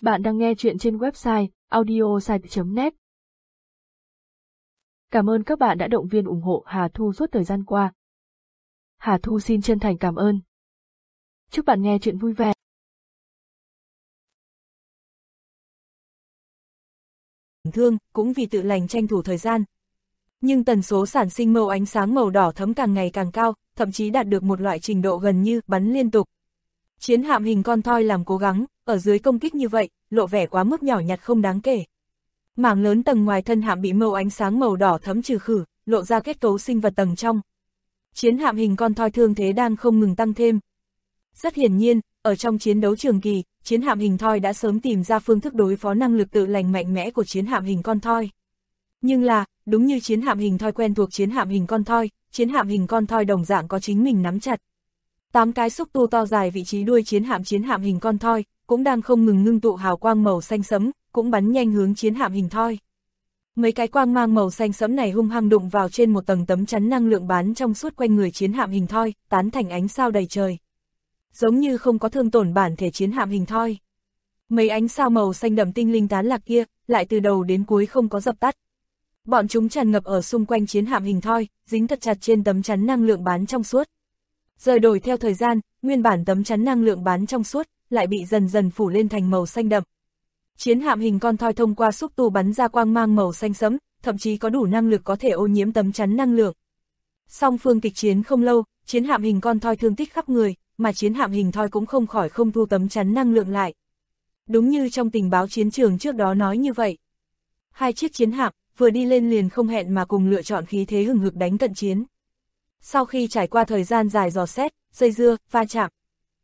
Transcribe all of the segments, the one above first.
Bạn đang nghe chuyện trên website audiosite.net. Cảm ơn các bạn đã động viên ủng hộ Hà Thu suốt thời gian qua. Hà Thu xin chân thành cảm ơn. Chúc bạn nghe chuyện vui vẻ. Thương, cũng vì tự lành tranh thủ thời gian. Nhưng tần số sản sinh mâu ánh sáng màu đỏ thẫm càng ngày càng cao, thậm chí đạt được một loại trình độ gần như bắn liên tục. Chiến hạm hình con thoi làm cố gắng, ở dưới công kích như vậy, lộ vẻ quá mức nhỏ nhặt không đáng kể. Mảng lớn tầng ngoài thân hạm bị mâu ánh sáng màu đỏ thẫm trừ khử, lộ ra kết cấu sinh vật tầng trong. Chiến hạm hình con thoi thương thế đang không ngừng tăng thêm. Rất hiển nhiên, ở trong chiến đấu trường kỳ, chiến hạm hình thoi đã sớm tìm ra phương thức đối phó năng lực tự lành mạnh mẽ của chiến hạm hình con thoi. Nhưng là, đúng như chiến hạm hình thoi quen thuộc chiến hạm hình con thoi đồng dạng có chính mình nắm chặt. 8 cái xúc tu to dài vị trí đuôi chiến hạm hình con thoi, cũng đang không ngừng ngưng tụ hào quang màu xanh sẫm, cũng bắn nhanh hướng chiến hạm hình thoi. Mấy cái quang mang màu xanh sẫm này hung hăng đụng vào trên một tầng tấm chắn năng lượng bán trong suốt quanh người chiến hạm hình thoi, tán thành ánh sao đầy trời. Giống như không có thương tổn bản thể chiến hạm hình thoi. Mấy ánh sao màu xanh đậm tinh linh tán lạc kia, lại từ đầu đến cuối không có dập tắt. Bọn chúng tràn ngập ở xung quanh chiến hạm hình thoi, dính thật chặt trên tấm chắn năng lượng bán trong suốt. Rời đổi theo thời gian, nguyên bản tấm chắn năng lượng bán trong suốt, lại bị dần dần phủ lên thành màu xanh đậm. Chiến hạm hình con thoi thông qua xúc tu bắn ra quang mang màu xanh sẫm, thậm chí có đủ năng lực có thể ô nhiễm tấm chắn năng lượng. Song phương kịch chiến không lâu, chiến hạm hình con thoi thương tích khắp người, mà chiến hạm hình thoi cũng không khỏi không thu tấm chắn năng lượng lại. Đúng như trong tình báo chiến trường trước đó nói như vậy. Hai chiếc chiến hạm, vừa đi lên liền không hẹn mà cùng lựa chọn khí thế hừng hực đánh cận chiến. Sau khi trải qua thời gian dài dò xét, dây dưa, va chạm,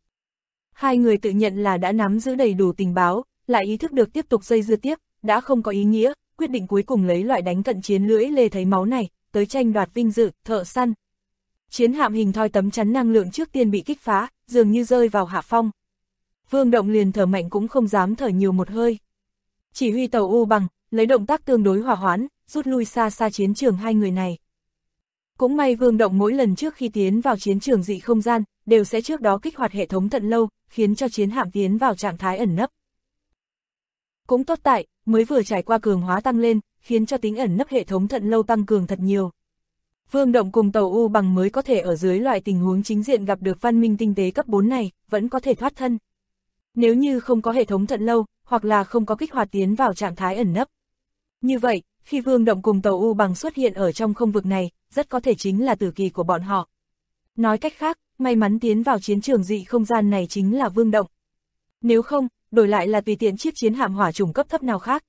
hai người tự nhận là đã nắm giữ đầy đủ tình báo, lại ý thức được tiếp tục dây dưa tiếp, đã không có ý nghĩa, quyết định cuối cùng lấy loại đánh cận chiến lưỡi lê thấy máu này, tới tranh đoạt vinh dự, thợ săn. Chiến hạm hình thoi tấm chắn năng lượng trước tiên bị kích phá, dường như rơi vào hạ phong. Vương Động liền thở mạnh cũng không dám thở nhiều một hơi. Chỉ huy tàu U Bằng, lấy động tác tương đối hòa hoãn, rút lui xa xa chiến trường hai người này. Cũng may Vương Động mỗi lần trước khi tiến vào chiến trường dị không gian, đều sẽ trước đó kích hoạt hệ thống thận lâu, khiến cho chiến hạm tiến vào trạng thái ẩn nấp. Cũng tốt tại, mới vừa trải qua cường hóa tăng lên, khiến cho tính ẩn nấp hệ thống thận lâu tăng cường thật nhiều. Vương Động cùng tàu U Bằng mới có thể ở dưới loại tình huống chính diện gặp được văn minh tinh tế cấp 4 này, vẫn có thể thoát thân. Nếu như không có hệ thống thận lâu, hoặc là không có kích hoạt tiến vào trạng thái ẩn nấp. Như vậy, khi Vương Động cùng tàu U Bằng xuất hiện ở trong không vực này, rất có thể chính là tử kỳ của bọn họ. Nói cách khác, may mắn tiến vào chiến trường dị không gian này chính là Vương Động. Nếu không, đổi lại là tùy tiện chiếc chiến hạm hỏa chủng cấp thấp nào khác,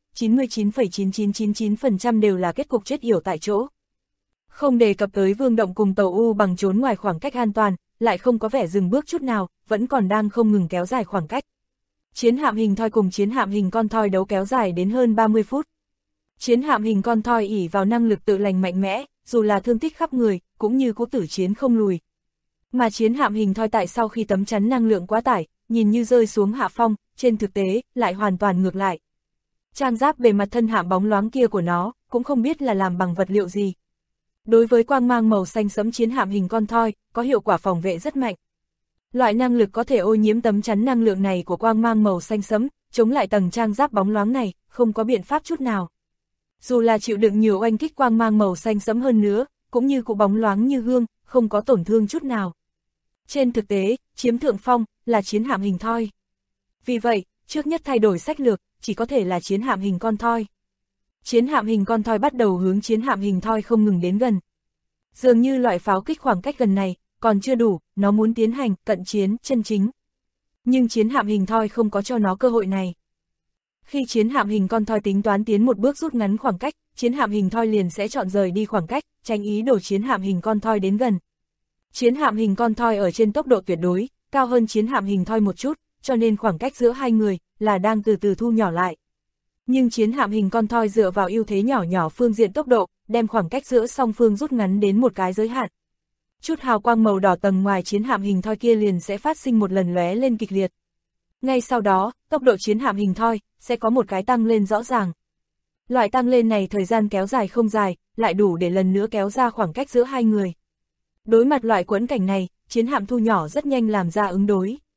99,9999% đều là kết cục chết yểu tại chỗ. Không đề cập tới Vương Động cùng tàu U Bằng trốn ngoài khoảng cách an toàn, lại không có vẻ dừng bước chút nào, vẫn còn đang không ngừng kéo dài khoảng cách. Chiến hạm hình thoi cùng chiến hạm hình con thoi đấu kéo dài đến hơn 30 phút. Chiến hạm hình con thoi ỷ vào năng lực tự lành mạnh mẽ, dù là thương tích khắp người, cũng như cố tử chiến không lùi. Mà chiến hạm hình thoi tại sau khi tấm chắn năng lượng quá tải, nhìn như rơi xuống hạ phong, trên thực tế, lại hoàn toàn ngược lại. Trang giáp bề mặt thân hạm bóng loáng kia của nó, cũng không biết là làm bằng vật liệu gì. Đối với quang mang màu xanh sẫm chiến hạm hình con thoi, có hiệu quả phòng vệ rất mạnh. Loại năng lực có thể ô nhiễm tấm chắn năng lượng này của quang mang màu xanh sẫm, chống lại tầng trang giáp bóng loáng này, không có biện pháp chút nào. Dù là chịu đựng nhiều oanh kích quang mang màu xanh sẫm hơn nữa, cũng như cụ bóng loáng như gương, không có tổn thương chút nào. Trên thực tế, chiếm thượng phong, là chiến hạm hình thoi. Vì vậy, trước nhất thay đổi sách lược, chỉ có thể là chiến hạm hình con thoi. Chiến hạm hình con thoi bắt đầu hướng chiến hạm hình thoi không ngừng đến gần. Dường như loại pháo kích khoảng cách gần này, còn chưa đủ, nó muốn tiến hành cận chiến chân chính. Nhưng chiến hạm hình thoi không có cho nó cơ hội này. Khi chiến hạm hình con thoi tính toán tiến một bước rút ngắn khoảng cách, chiến hạm hình thoi liền sẽ chọn rời đi khoảng cách, tránh ý đồ chiến hạm hình con thoi đến gần. Chiến hạm hình con thoi ở trên tốc độ tuyệt đối, cao hơn chiến hạm hình thoi một chút, cho nên khoảng cách giữa hai người là đang từ từ thu nhỏ lại. Nhưng chiến hạm hình con thoi dựa vào ưu thế nhỏ phương diện tốc độ, đem khoảng cách giữa song phương rút ngắn đến một cái giới hạn. Chút hào quang màu đỏ tầng ngoài chiến hạm hình thoi kia liền sẽ phát sinh một lần lóe lên kịch liệt. Ngay sau đó, tốc độ chiến hạm hình thoi sẽ có một cái tăng lên rõ ràng. Loại tăng lên này thời gian kéo dài không dài, lại đủ để lần nữa kéo ra khoảng cách giữa hai người. Đối mặt loại quẫn cảnh này, chiến hạm thu nhỏ rất nhanh làm ra ứng đối.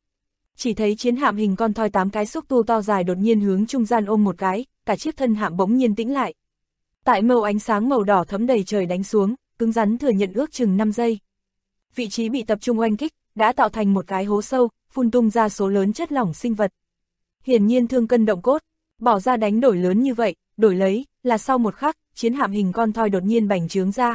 Chỉ thấy chiến hạm hình con thoi 8 cái xúc tu to dài đột nhiên hướng trung gian ôm một cái, cả chiếc thân hạm bỗng nhiên tĩnh lại. Tại mâu ánh sáng màu đỏ thấm đầy trời đánh xuống, cứng rắn thừa nhận ước chừng 5 giây. Vị trí bị tập trung oanh kích, đã tạo thành một cái hố sâu, phun tung ra số lớn chất lỏng sinh vật. Hiển nhiên thương cân động cốt, bỏ ra đánh đổi lớn như vậy, đổi lấy, là sau một khắc, chiến hạm hình con thoi đột nhiên bành trướng ra.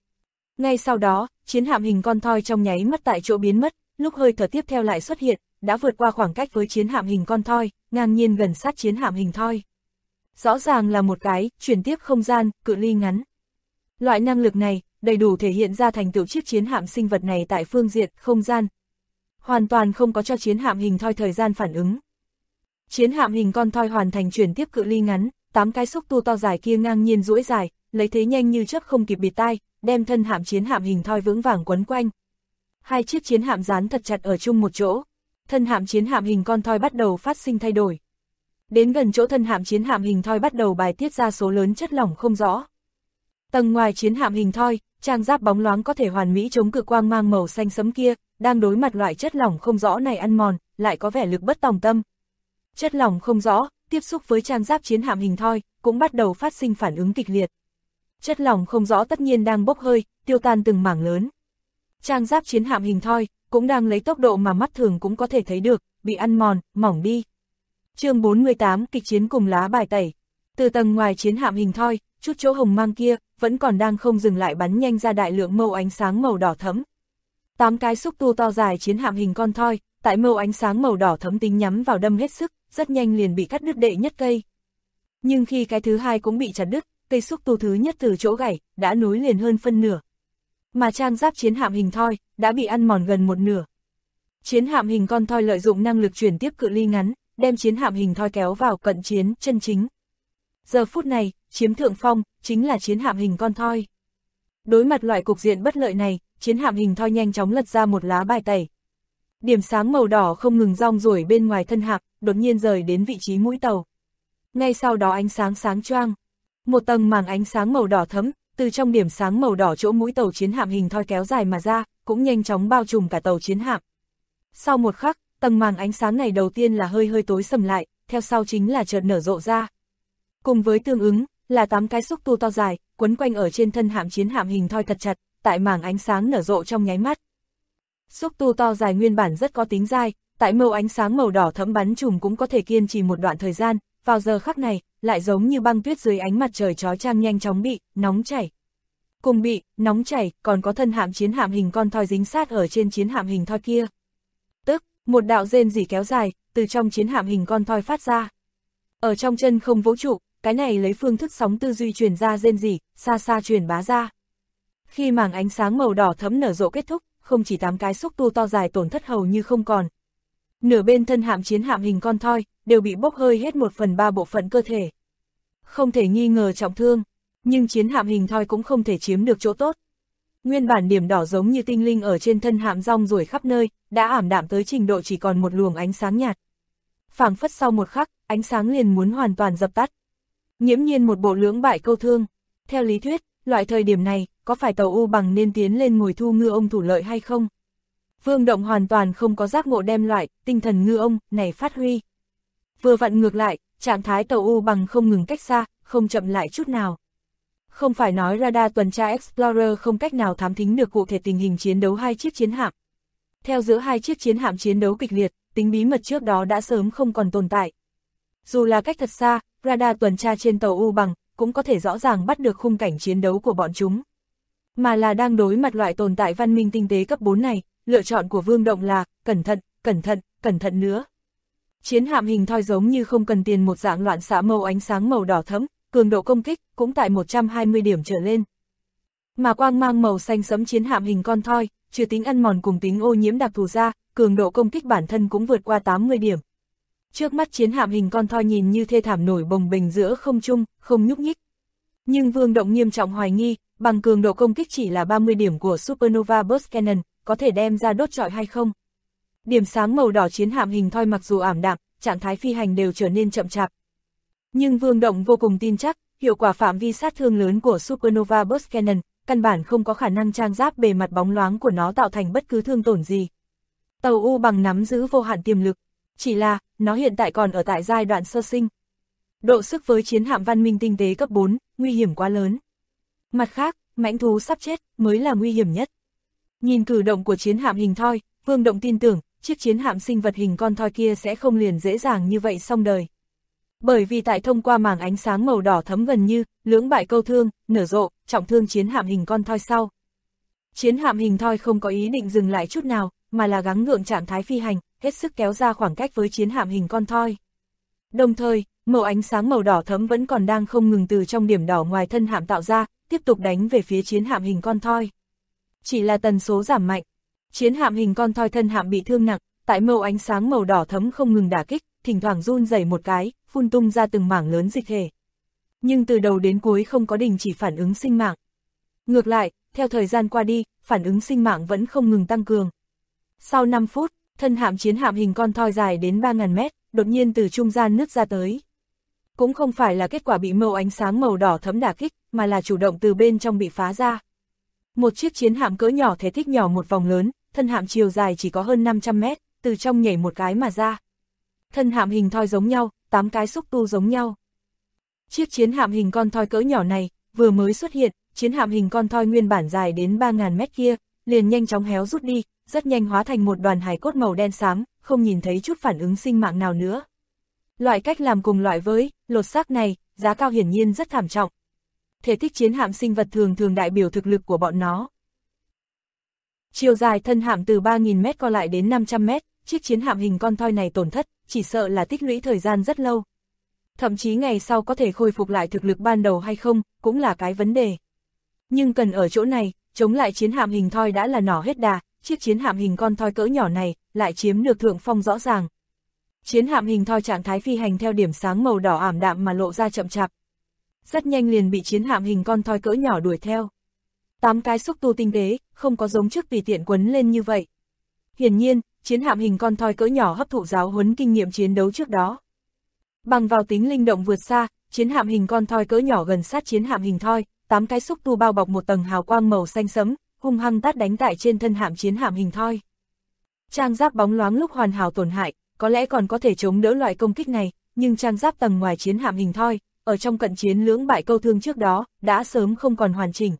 Ngay sau đó, chiến hạm hình con thoi trong nháy mắt tại chỗ biến mất, lúc hơi thở tiếp theo lại xuất hiện, đã vượt qua khoảng cách với chiến hạm hình con thoi, ngang nhiên gần sát chiến hạm hình thoi. Rõ ràng là một cái, chuyển tiếp không gian, cự ly ngắn. Loại năng lực này, đầy đủ thể hiện ra thành tựu chiếc chiến hạm sinh vật này tại phương diện, không gian. Hoàn toàn không có cho chiến hạm hình thoi thời gian phản ứng. Chiến hạm hình con thoi hoàn thành chuyển tiếp cự ly ngắn, 8 cái xúc tu to dài kia ngang nhiên duỗi dài, lấy thế nhanh như chớp không kịp bịt tai, đem thân hạm chiến hạm hình thoi vững vàng quấn quanh. Hai chiếc chiến hạm dán thật chặt ở chung một chỗ. Thân hạm chiến hạm hình con thoi bắt đầu phát sinh thay đổi. Đến gần chỗ thân hạm chiến hạm hình thoi bắt đầu bài tiết ra số lớn chất lỏng không rõ. Tầng ngoài chiến hạm hình thoi, trang giáp bóng loáng có thể hoàn mỹ chống cự quang mang màu xanh sẫm kia, đang đối mặt loại chất lỏng không rõ này ăn mòn, lại có vẻ lực bất tòng tâm. Chất lỏng không rõ, tiếp xúc với trang giáp chiến hạm hình thoi, cũng bắt đầu phát sinh phản ứng kịch liệt. Chất lỏng không rõ tất nhiên đang bốc hơi, tiêu tan từng mảng lớn. Trang giáp chiến hạm hình thoi, cũng đang lấy tốc độ mà mắt thường cũng có thể thấy được, bị ăn mòn, mỏng đi. Chương 48, kịch chiến cùng lá bài tẩy. Từ tầng ngoài chiến hạm hình thoi, chút chỗ hồng mang kia, vẫn còn đang không dừng lại bắn nhanh ra đại lượng mâu ánh sáng màu đỏ thẫm. 8 cái xúc tu to dài chiến hạm hình con thoi, tại mâu ánh sáng màu đỏ thẫm tính nhắm vào đâm hết sức, rất nhanh liền bị cắt đứt đệ nhất cây. Nhưng khi cái thứ hai cũng bị chặt đứt, cây xúc tu thứ nhất từ chỗ gãy, đã nối liền hơn phân nửa. Mà trang giáp chiến hạm hình thoi, đã bị ăn mòn gần một nửa. Chiến hạm hình con thoi lợi dụng năng lực chuyển tiếp cự ly ngắn, đem chiến hạm hình thoi kéo vào cận chiến chân chính. Giờ phút này, chiếm thượng phong, chính là chiến hạm hình con thoi. Đối mặt loại cục diện bất lợi này, chiến hạm hình thoi nhanh chóng lật ra một lá bài tẩy. Điểm sáng màu đỏ không ngừng rong ruổi bên ngoài thân hạm, đột nhiên rời đến vị trí mũi tàu. Ngay sau đó ánh sáng sáng choang, một tầng màng ánh sáng màu đỏ thẫm, từ trong điểm sáng màu đỏ chỗ mũi tàu chiến hạm hình thoi kéo dài mà ra, cũng nhanh chóng bao trùm cả tàu chiến hạm. Sau một khắc, tầng màng ánh sáng này đầu tiên là hơi tối sầm lại, theo sau chính là chợt nở rộ ra. Cùng với tương ứng, là 8 cái xúc tu to dài, quấn quanh ở trên thân hạm chiến hạm hình thoi thật chặt, tại màng ánh sáng nở rộ trong nháy mắt. Xúc tu to dài nguyên bản rất có tính dai, tại mâu ánh sáng màu đỏ thẫm bắn trùm cũng có thể kiên trì một đoạn thời gian, vào giờ khắc này, lại giống như băng tuyết dưới ánh mặt trời chói chang nhanh chóng bị nóng chảy. Cùng bị nóng chảy, còn có thân hạm chiến hạm hình con thoi dính sát ở trên chiến hạm hình thoi kia. Tức, một đạo rên rỉ kéo dài, từ trong chiến hạm hình con thoi phát ra. Ở trong chân không vũ trụ, cái này lấy phương thức sóng tư duy truyền ra rên rỉ, xa xa truyền bá ra. Khi màng ánh sáng màu đỏ thẫm nở rộ kết thúc, không chỉ 8 cái xúc tu to dài tổn thất hầu như không còn. Nửa bên thân hạm chiến hạm hình con thoi, đều bị bốc hơi hết 1/3 bộ phận cơ thể. Không thể nghi ngờ trọng thương, nhưng chiến hạm hình thoi cũng không thể chiếm được chỗ tốt. Nguyên bản điểm đỏ giống như tinh linh ở trên thân hạm rong ruổi khắp nơi, đã ảm đạm tới trình độ chỉ còn một luồng ánh sáng nhạt. Phảng phất sau một khắc, ánh sáng liền muốn hoàn toàn dập tắt. Nghiễm nhiên một bộ lưỡng bại câu thương. Theo lý thuyết, loại thời điểm này, có phải tàu U Bằng nên tiến lên ngồi thu ngư ông thủ lợi hay không? Vương Động hoàn toàn không có giác ngộ đem loại tinh thần ngư ông này phát huy. Vừa vặn ngược lại, trạng thái tàu U Bằng không ngừng cách xa, không chậm lại chút nào. Không phải nói radar tuần tra Explorer không cách nào thám thính được cụ thể tình hình chiến đấu hai chiếc chiến hạm. Theo giữa hai chiếc chiến hạm chiến đấu kịch liệt, tính bí mật trước đó đã sớm không còn tồn tại. Dù là cách thật xa, radar tuần tra trên tàu U Bằng cũng có thể rõ ràng bắt được khung cảnh chiến đấu của bọn chúng. Mà là đang đối mặt loại tồn tại văn minh tinh tế cấp 4 này, lựa chọn của Vương Động là cẩn thận, cẩn thận, cẩn thận nữa. Chiến hạm hình thoi giống như không cần tiền một dạng loạn xạ mâu ánh sáng màu đỏ thẫm, cường độ công kích cũng tại 120 điểm trở lên. Mà quang mang màu xanh sẫm chiến hạm hình con thoi, trừ tính ăn mòn cùng tính ô nhiễm đặc thù ra, cường độ công kích bản thân cũng vượt qua 80 điểm. Trước mắt chiến hạm hình con thoi nhìn như thê thảm nổi bồng bềnh giữa không trung, không nhúc nhích. Nhưng Vương Động nghiêm trọng hoài nghi, bằng cường độ công kích chỉ là 30 điểm của Supernova Burst Cannon, có thể đem ra đốt trọi hay không? Điểm sáng màu đỏ chiến hạm hình thoi mặc dù ảm đạm, trạng thái phi hành đều trở nên chậm chạp. Nhưng Vương Động vô cùng tin chắc, hiệu quả phạm vi sát thương lớn của Supernova Burst Cannon, căn bản không có khả năng trang giáp bề mặt bóng loáng của nó tạo thành bất cứ thương tổn gì. Tàu U bằng nắm giữ vô hạn tiềm lực, chỉ là, nó hiện tại còn ở tại giai đoạn sơ sinh. Độ sức với chiến hạm văn minh tinh tế cấp 4, nguy hiểm quá lớn. Mặt khác, mãnh thú sắp chết, mới là nguy hiểm nhất. Nhìn cử động của chiến hạm hình thoi, Vương Động tin tưởng, chiếc chiến hạm sinh vật hình con thoi kia sẽ không liền dễ dàng như vậy xong đời. Bởi vì tại thông qua màng ánh sáng màu đỏ thấm gần như, lưỡng bại câu thương, nở rộ, trọng thương chiến hạm hình con thoi sau. Chiến hạm hình thoi không có ý định dừng lại chút nào, mà là gắng gượng trạng thái phi hành, hết sức kéo ra khoảng cách với chiến hạm hình con thoi. Đồng thời, màu ánh sáng màu đỏ thấm vẫn còn đang không ngừng từ trong điểm đỏ ngoài thân hạm tạo ra, tiếp tục đánh về phía chiến hạm hình con thoi. Chỉ là tần số giảm mạnh. Chiến hạm hình con thoi thân hạm bị thương nặng, tại màu ánh sáng màu đỏ thấm không ngừng đả kích, thỉnh thoảng run rẩy một cái, phun tung ra từng mảng lớn dịch thể. Nhưng từ đầu đến cuối không có đình chỉ phản ứng sinh mạng. Ngược lại, theo thời gian qua đi, phản ứng sinh mạng vẫn không ngừng tăng cường. Sau 5 phút, thân hạm chiến hạm hình con thoi dài đến 3.000 mét, đột nhiên từ trung gian nứt ra tới. Cũng không phải là kết quả bị màu ánh sáng màu đỏ thấm đả kích, mà là chủ động từ bên trong bị phá ra. Một chiếc chiến hạm cỡ nhỏ thể tích nhỏ một vòng lớn, thân hạm chiều dài chỉ có hơn 500 mét, từ trong nhảy một cái mà ra. Thân hạm hình thoi giống nhau, 8 cái xúc tu giống nhau. Chiếc chiến hạm hình con thoi cỡ nhỏ này, vừa mới xuất hiện, chiến hạm hình con thoi nguyên bản dài đến 3.000 mét kia, liền nhanh chóng héo rút đi, rất nhanh hóa thành một đoàn hài cốt màu đen xám, không nhìn thấy chút phản ứng sinh mạng nào nữa. Loại cách làm cùng loại với lột xác này, giá cao hiển nhiên rất thảm trọng. Thể tích chiến hạm sinh vật thường thường đại biểu thực lực của bọn nó. Chiều dài thân hạm từ 3.000 mét co lại đến 500 mét, chiếc chiến hạm hình con thoi này tổn thất, chỉ sợ là tích lũy thời gian rất lâu. Thậm chí ngày sau có thể khôi phục lại thực lực ban đầu hay không, cũng là cái vấn đề. Nhưng cần ở chỗ này, chống lại chiến hạm hình thoi đã là nỏ hết đà, chiếc chiến hạm hình con thoi cỡ nhỏ này, lại chiếm được thượng phong rõ ràng. Chiến hạm hình thoi trạng thái phi hành theo điểm sáng màu đỏ ảm đạm mà lộ ra chậm chạp. Rất nhanh liền bị chiến hạm hình con thoi cỡ nhỏ đuổi theo. 8 cái xúc tu tinh tế, không có giống trước tùy tiện quấn lên như vậy. Hiển nhiên, chiến hạm hình con thoi cỡ nhỏ hấp thụ giáo huấn kinh nghiệm chiến đấu trước đó. Bằng vào tính linh động vượt xa, chiến hạm hình con thoi cỡ nhỏ gần sát chiến hạm hình thoi, 8 cái xúc tu bao bọc một tầng hào quang màu xanh sẫm, hung hăng tát đánh tại trên thân hạm chiến hạm hình thoi. Trang giáp bóng loáng lúc hoàn hảo tổn hại, có lẽ còn có thể chống đỡ loại công kích này, nhưng trang giáp tầng ngoài chiến hạm hình thoi, ở trong cận chiến lưỡng bại câu thương trước đó, đã sớm không còn hoàn chỉnh.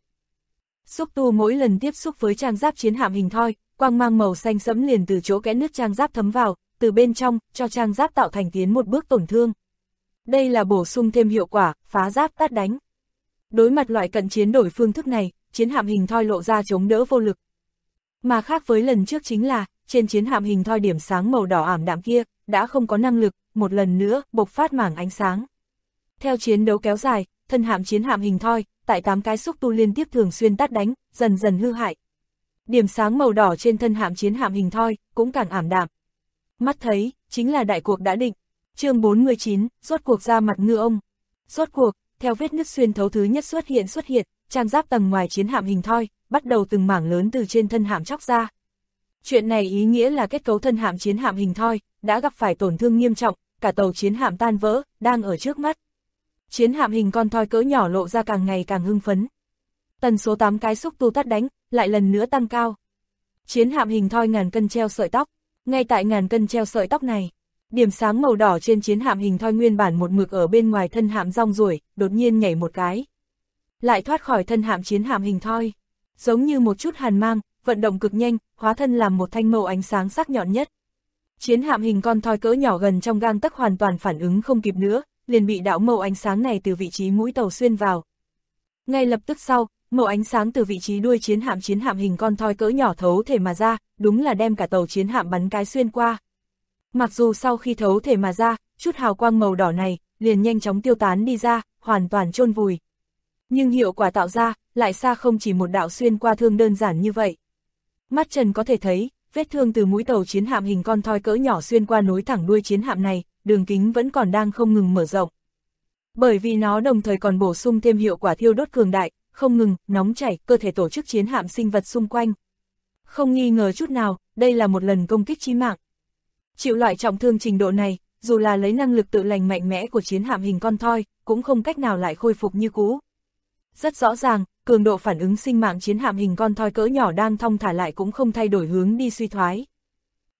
Xúc tu mỗi lần tiếp xúc với trang giáp chiến hạm hình thoi, quang mang màu xanh sẫm liền từ chỗ kẽ nứt trang giáp thấm vào, từ bên trong, cho trang giáp tạo thành tiến một bước tổn thương. Đây là bổ sung thêm hiệu quả, phá giáp tát đánh. Đối mặt loại cận chiến đổi phương thức này, chiến hạm hình thoi lộ ra chống đỡ vô lực. Mà khác với lần trước chính là, trên chiến hạm hình thoi điểm sáng màu đỏ ảm đạm kia, đã không có năng lực, một lần nữa, bộc phát mảng ánh sáng. Theo chiến đấu kéo dài, thân hạm chiến hạm hình thoi, tại 8 cái xúc tu liên tiếp thường xuyên tát đánh, dần dần hư hại. Điểm sáng màu đỏ trên thân hạm chiến hạm hình thoi, cũng càng ảm đạm. Mắt thấy, chính là đại cuộc đã định. Chương 49, rốt cuộc ra mặt ngư ông. Rốt cuộc, theo vết nứt xuyên thấu thứ nhất xuất hiện, trang giáp tầng ngoài chiến hạm hình thoi, bắt đầu từng mảng lớn từ trên thân hạm chóc ra. Chuyện này ý nghĩa là kết cấu thân hạm chiến hạm hình thoi, đã gặp phải tổn thương nghiêm trọng, cả tàu chiến hạm tan vỡ, đang ở trước mắt. Chiến hạm hình con thoi cỡ nhỏ lộ ra càng ngày càng hưng phấn. Tần số 8 cái xúc tu tát đánh, lại lần nữa tăng cao. Chiến hạm hình thoi ngàn cân treo sợi tóc, ngay tại ngàn cân treo sợi tóc này, điểm sáng màu đỏ trên chiến hạm hình thoi nguyên bản một mực ở bên ngoài thân hạm rong ruổi, đột nhiên nhảy một cái. Lại thoát khỏi thân hạm chiến hạm hình thoi, giống như một chút hàn mang, vận động cực nhanh, hóa thân làm một thanh mâu ánh sáng sắc nhọn nhất. Chiến hạm hình con thoi cỡ nhỏ gần trong gang tấc hoàn toàn phản ứng không kịp nữa, liền bị đạo mâu ánh sáng này từ vị trí mũi tàu xuyên vào. Ngay lập tức sau, mâu ánh sáng từ vị trí đuôi chiến hạm hình con thoi cỡ nhỏ thấu thể mà ra, đúng là đem cả tàu chiến hạm bắn cái xuyên qua. Mặc dù sau khi thấu thể mà ra, chút hào quang màu đỏ này liền nhanh chóng tiêu tán đi ra, hoàn toàn chôn vùi. Nhưng hiệu quả tạo ra, lại xa không chỉ một đạo xuyên qua thương đơn giản như vậy. Mắt trần có thể thấy, vết thương từ mũi tàu chiến hạm hình con thoi cỡ nhỏ xuyên qua nối thẳng đuôi chiến hạm này, đường kính vẫn còn đang không ngừng mở rộng. Bởi vì nó đồng thời còn bổ sung thêm hiệu quả thiêu đốt cường đại, không ngừng, nóng chảy, cơ thể tổ chức chiến hạm sinh vật xung quanh. Không nghi ngờ chút nào, đây là một lần công kích chí mạng. Chịu loại trọng thương trình độ này, dù là lấy năng lực tự lành mạnh mẽ của chiến hạm hình con thoi, cũng không cách nào lại khôi phục như cũ. Rất rõ ràng, cường độ phản ứng sinh mạng chiến hạm hình con thoi cỡ nhỏ đang thong thả lại cũng không thay đổi hướng đi suy thoái.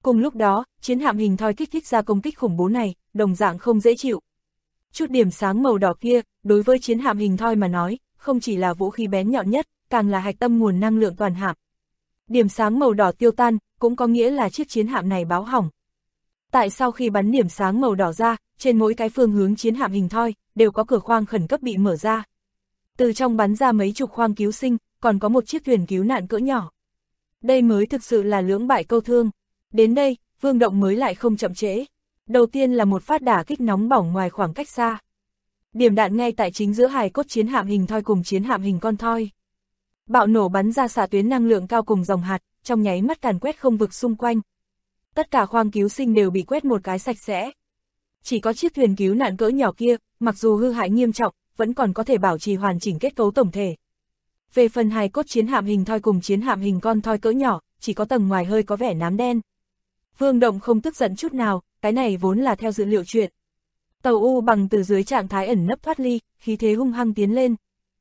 Cùng lúc đó, chiến hạm hình thoi kích thích ra công kích khủng bố này, đồng dạng không dễ chịu. Chút điểm sáng màu đỏ kia, đối với chiến hạm hình thoi mà nói, không chỉ là vũ khí bén nhọn nhất, càng là hạch tâm nguồn năng lượng toàn hạm. Điểm sáng màu đỏ tiêu tan, cũng có nghĩa là chiếc chiến hạm này báo hỏng. Tại sau khi bắn điểm sáng màu đỏ ra, trên mỗi cái phương hướng chiến hạm hình thoi, đều có cửa khoang khẩn cấp bị mở ra. Từ trong bắn ra mấy chục khoang cứu sinh, còn có một chiếc thuyền cứu nạn cỡ nhỏ. Đây mới thực sự là lưỡng bại câu thương. Đến đây, Vương Động mới lại không chậm trễ. Đầu tiên là một phát đả kích nóng bỏng ngoài khoảng cách xa. Điểm đạn ngay tại chính giữa hài cốt chiến hạm hình thoi cùng chiến hạm hình con thoi. Bạo nổ bắn ra xạ tuyến năng lượng cao cùng dòng hạt, trong nháy mắt càn quét không vực xung quanh. Tất cả khoang cứu sinh đều bị quét một cái sạch sẽ. Chỉ có chiếc thuyền cứu nạn cỡ nhỏ kia, mặc dù hư hại nghiêm trọng, vẫn còn có thể bảo trì hoàn chỉnh kết cấu tổng thể. Về phần hài cốt chiến hạm hình thoi cùng chiến hạm hình con thoi cỡ nhỏ, chỉ có tầng ngoài hơi có vẻ nám đen. Vương Động không tức giận chút nào, cái này vốn là theo dự liệu chuyện. Tàu U Bằng từ dưới trạng thái ẩn nấp thoát ly, khí thế hung hăng tiến lên.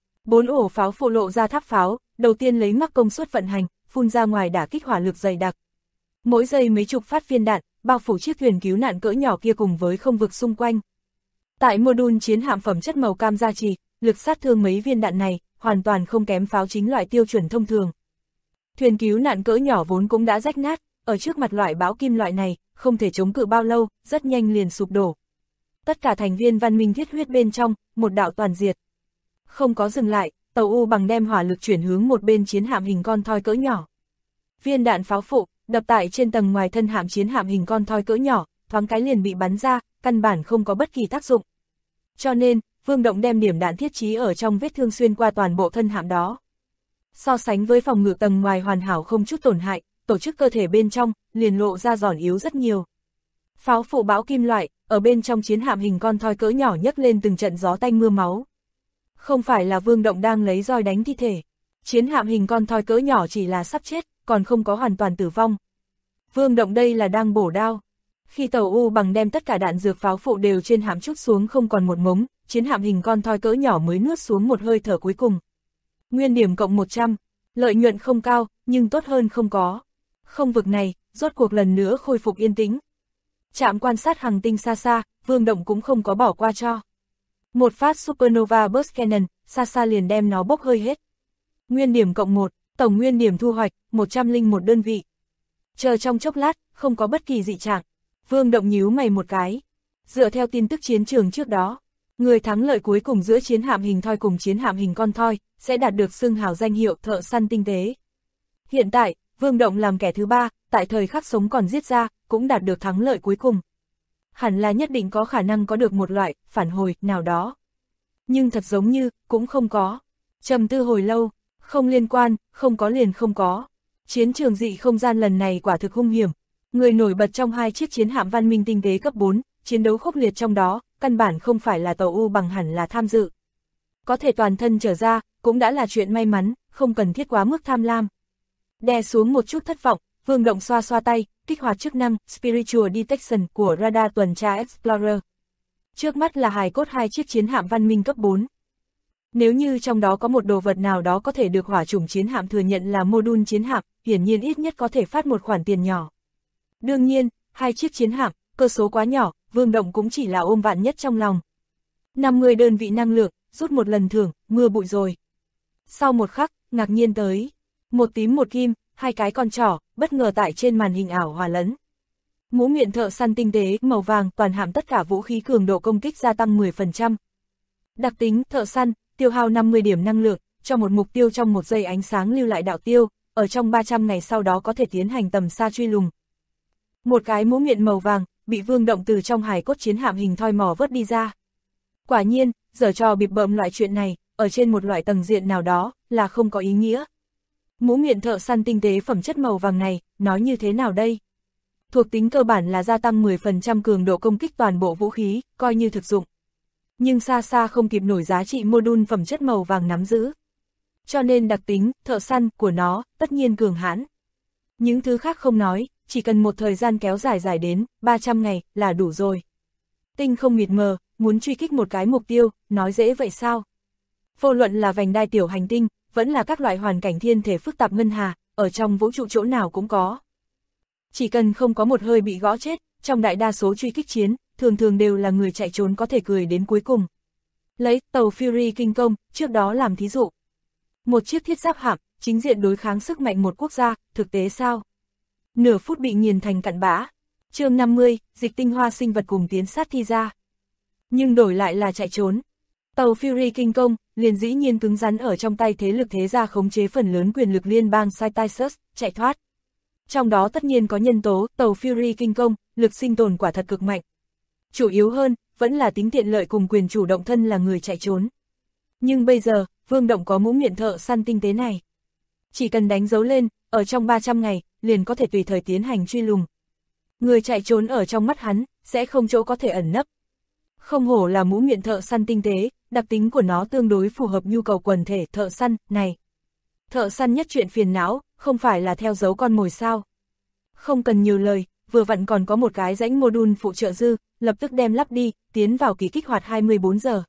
4 ổ pháo phụ lộ ra tháp pháo, đầu tiên lấy mắc công suất vận hành, phun ra ngoài đả kích hỏa lực dày đặc. Mỗi giây mấy chục phát viên đạn, bao phủ chiếc thuyền cứu nạn cỡ nhỏ kia cùng với không vực xung quanh. Tại mô-đun chiến hạm phẩm chất màu cam gia trì, lực sát thương mấy viên đạn này, hoàn toàn không kém pháo chính loại tiêu chuẩn thông thường. Thuyền cứu nạn cỡ nhỏ vốn cũng đã rách nát, ở trước mặt loại bão kim loại này, không thể chống cự bao lâu, rất nhanh liền sụp đổ. Tất cả thành viên văn minh thiết huyết bên trong, một đạo toàn diệt. Không có dừng lại, tàu U Bằng đem hỏa lực chuyển hướng một bên chiến hạm hình con thoi cỡ nhỏ. Viên đạn pháo phụ, đập tại trên tầng ngoài thân hạm chiến hạm hình con thoi cỡ nhỏ, thoáng cái liền bị bắn ra, căn bản không có bất kỳ tác dụng. Cho nên, Vương Động đem điểm đạn thiết trí ở trong vết thương xuyên qua toàn bộ thân hạm đó. So sánh với phòng ngự tầng ngoài hoàn hảo không chút tổn hại, tổ chức cơ thể bên trong, liền lộ ra giòn yếu rất nhiều. Pháo phụ bão kim loại, ở bên trong chiến hạm hình con thoi cỡ nhỏ nhấc lên từng trận gió tanh mưa máu. Không phải là Vương Động đang lấy roi đánh thi thể. Chiến hạm hình con thoi cỡ nhỏ chỉ là sắp chết, còn không có hoàn toàn tử vong. Vương Động đây là đang bổ đao. Khi tàu U Bằng đem tất cả đạn dược pháo phụ đều trên hạm trút xuống không còn một mống, chiến hạm hình con thoi cỡ nhỏ mới nuốt xuống một hơi thở cuối cùng. Nguyên điểm cộng 100, lợi nhuận không cao, nhưng tốt hơn không có. Không vực này, rốt cuộc lần nữa khôi phục yên tĩnh. Trạm quan sát hành tinh xa xa, Vương Động cũng không có bỏ qua cho. Một phát Supernova Burst Cannon, xa xa liền đem nó bốc hơi hết. Nguyên điểm cộng 1, tổng nguyên điểm thu hoạch, 101 đơn vị. Chờ trong chốc lát, không có bất kỳ dị trạng. Vương Động nhíu mày một cái. Dựa theo tin tức chiến trường trước đó, người thắng lợi cuối cùng giữa chiến hạm hình thoi cùng chiến hạm hình con thoi, sẽ đạt được xưng hào danh hiệu thợ săn tinh tế. Hiện tại, Vương Động làm kẻ thứ ba, tại thời khắc sống còn giết ra, cũng đạt được thắng lợi cuối cùng. Hẳn là nhất định có khả năng có được một loại phản hồi nào đó. Nhưng thật giống như, cũng không có. Trầm tư hồi lâu, không liên quan, không có liền không có. Chiến trường dị không gian lần này quả thực hung hiểm. Người nổi bật trong hai chiếc chiến hạm văn minh tinh tế cấp 4, chiến đấu khốc liệt trong đó, căn bản không phải là tàu U Bằng hẳn là tham dự. Có thể toàn thân trở ra, cũng đã là chuyện may mắn, không cần thiết quá mức tham lam. Đè xuống một chút thất vọng, Vương Động xoa xoa tay, kích hoạt chức năng Spiritual Detection của radar tuần tra Explorer. Trước mắt là hài cốt hai chiếc chiến hạm văn minh cấp 4. Nếu như trong đó có một đồ vật nào đó có thể được hỏa chủng chiến hạm thừa nhận là mô-đun chiến hạm, hiển nhiên ít nhất có thể phát một khoản tiền nhỏ. Đương nhiên, hai chiếc chiến hạm, cơ số quá nhỏ, Vương Động cũng chỉ là ôm vạn nhất trong lòng. 50 đơn vị năng lượng, rút một lần thưởng, mưa bụi rồi. Sau một khắc, ngạc nhiên tới. Một tím một kim, hai cái con trỏ, bất ngờ tại trên màn hình ảo hòa lẫn. Mũ miệng thợ săn tinh tế, màu vàng, toàn hàm tất cả vũ khí cường độ công kích gia tăng 10%. Đặc tính, thợ săn, tiêu hao 50 điểm năng lượng, cho một mục tiêu trong một giây ánh sáng lưu lại đạo tiêu, ở trong 300 ngày sau đó có thể tiến hành tầm xa truy lùng. Một cái mũ miệng màu vàng, bị Vương Động từ trong hài cốt chiến hạm hình thoi mò vớt đi ra. Quả nhiên, giở trò bịp bợm loại chuyện này, ở trên một loại tầng diện nào đó, là không có ý nghĩa. Mũ miệng thợ săn tinh tế phẩm chất màu vàng này, nói như thế nào đây? Thuộc tính cơ bản là gia tăng 10% cường độ công kích toàn bộ vũ khí, coi như thực dụng. Nhưng xa xa không kịp nổi giá trị mô-đun phẩm chất màu vàng nắm giữ. Cho nên đặc tính, thợ săn của nó, tất nhiên cường hãn. Những thứ khác không nói, chỉ cần một thời gian kéo dài đến 300 ngày là đủ rồi. Tinh không mịt mờ, muốn truy kích một cái mục tiêu, nói dễ vậy sao? Vô luận là vành đai tiểu hành tinh, vẫn là các loại hoàn cảnh thiên thể phức tạp ngân hà, ở trong vũ trụ chỗ nào cũng có. Chỉ cần không có một hơi bị gõ chết, trong đại đa số truy kích chiến, thường thường đều là người chạy trốn có thể cười đến cuối cùng. Lấy tàu Fury kinh công, trước đó làm thí dụ. Một chiếc thiết giáp hạm, chính diện đối kháng sức mạnh một quốc gia, thực tế sao? Nửa phút bị nghiền thành cặn bã. Chương 50, dịch tinh hoa sinh vật cùng tiến sát thi ra. Nhưng đổi lại là chạy trốn. Tàu Fury kinh công, liền dĩ nhiên cứng rắn ở trong tay thế lực thế gia khống chế phần lớn quyền lực liên bang Cytisus, chạy thoát. Trong đó tất nhiên có nhân tố, tàu Fury kinh công, lực sinh tồn quả thật cực mạnh. Chủ yếu hơn, vẫn là tính tiện lợi cùng quyền chủ động thân là người chạy trốn. Nhưng bây giờ, Vương Động có mũ miệng thợ săn tinh tế này. Chỉ cần đánh dấu lên, ở trong 300 ngày, liền có thể tùy thời tiến hành truy lùng. Người chạy trốn ở trong mắt hắn, sẽ không chỗ có thể ẩn nấp. Không hổ là mũ miệng thợ săn tinh tế, đặc tính của nó tương đối phù hợp nhu cầu quần thể thợ săn này. Thợ săn nhất chuyện phiền não, không phải là theo dấu con mồi sao. Không cần nhiều lời, vừa vặn còn có một cái rãnh module phụ trợ dư, lập tức đem lắp đi, tiến vào kỳ kích hoạt 24 giờ.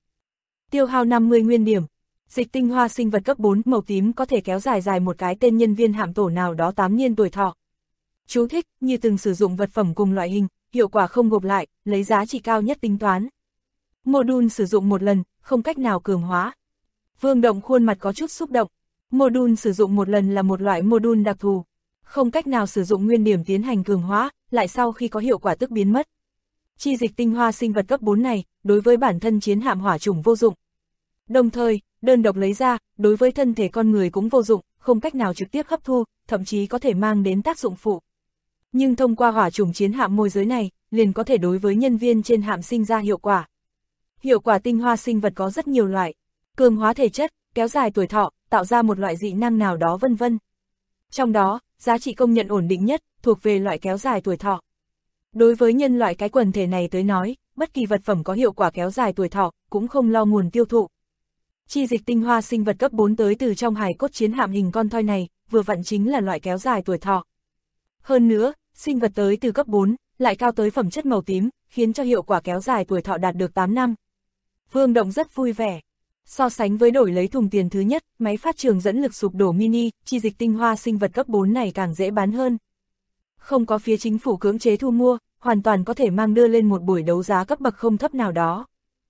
Tiêu hao 50 nguyên điểm. Dịch tinh hoa sinh vật cấp 4 màu tím có thể kéo dài một cái tên nhân viên hạm tổ nào đó 8 niên tuổi thọ. Chú thích, như từng sử dụng vật phẩm cùng loại hình, hiệu quả không gộp lại, lấy giá trị cao nhất tính toán. Module sử dụng một lần, không cách nào cường hóa. Vương Động khuôn mặt có chút xúc động. Module sử dụng một lần là một loại module đặc thù. Không cách nào sử dụng nguyên điểm tiến hành cường hóa, lại sau khi có hiệu quả tức biến mất. Chi dịch tinh hoa sinh vật cấp 4 này, đối với bản thân chiến hạm hỏa chủng vô dụng. Đồng thời, đơn độc lấy ra, đối với thân thể con người cũng vô dụng, không cách nào trực tiếp hấp thu, thậm chí có thể mang đến tác dụng phụ. Nhưng thông qua hỏa chủng chiến hạm môi giới này, liền có thể đối với nhân viên trên hạm sinh ra hiệu quả. Hiệu quả tinh hoa sinh vật có rất nhiều loại, cường hóa thể chất, kéo dài tuổi thọ, tạo ra một loại dị năng nào đó vân vân. Trong đó, giá trị công nhận ổn định nhất, thuộc về loại kéo dài tuổi thọ. Đối với nhân loại cái quần thể này tới nói, bất kỳ vật phẩm có hiệu quả kéo dài tuổi thọ, cũng không lo nguồn tiêu thụ. Chi dịch tinh hoa sinh vật cấp 4 tới từ trong hài cốt chiến hạm hình con thoi này, vừa vặn chính là loại kéo dài tuổi thọ. Hơn nữa, sinh vật tới từ cấp 4, lại cao tới phẩm chất màu tím, khiến cho hiệu quả kéo dài tuổi thọ đạt được 8 năm. Vương Động rất vui vẻ. So sánh với đổi lấy thùng tiền thứ nhất, máy phát trường dẫn lực sụp đổ mini, chi dịch tinh hoa sinh vật cấp 4 này càng dễ bán hơn. Không có phía chính phủ cưỡng chế thu mua, hoàn toàn có thể mang đưa lên một buổi đấu giá cấp bậc không thấp nào đó.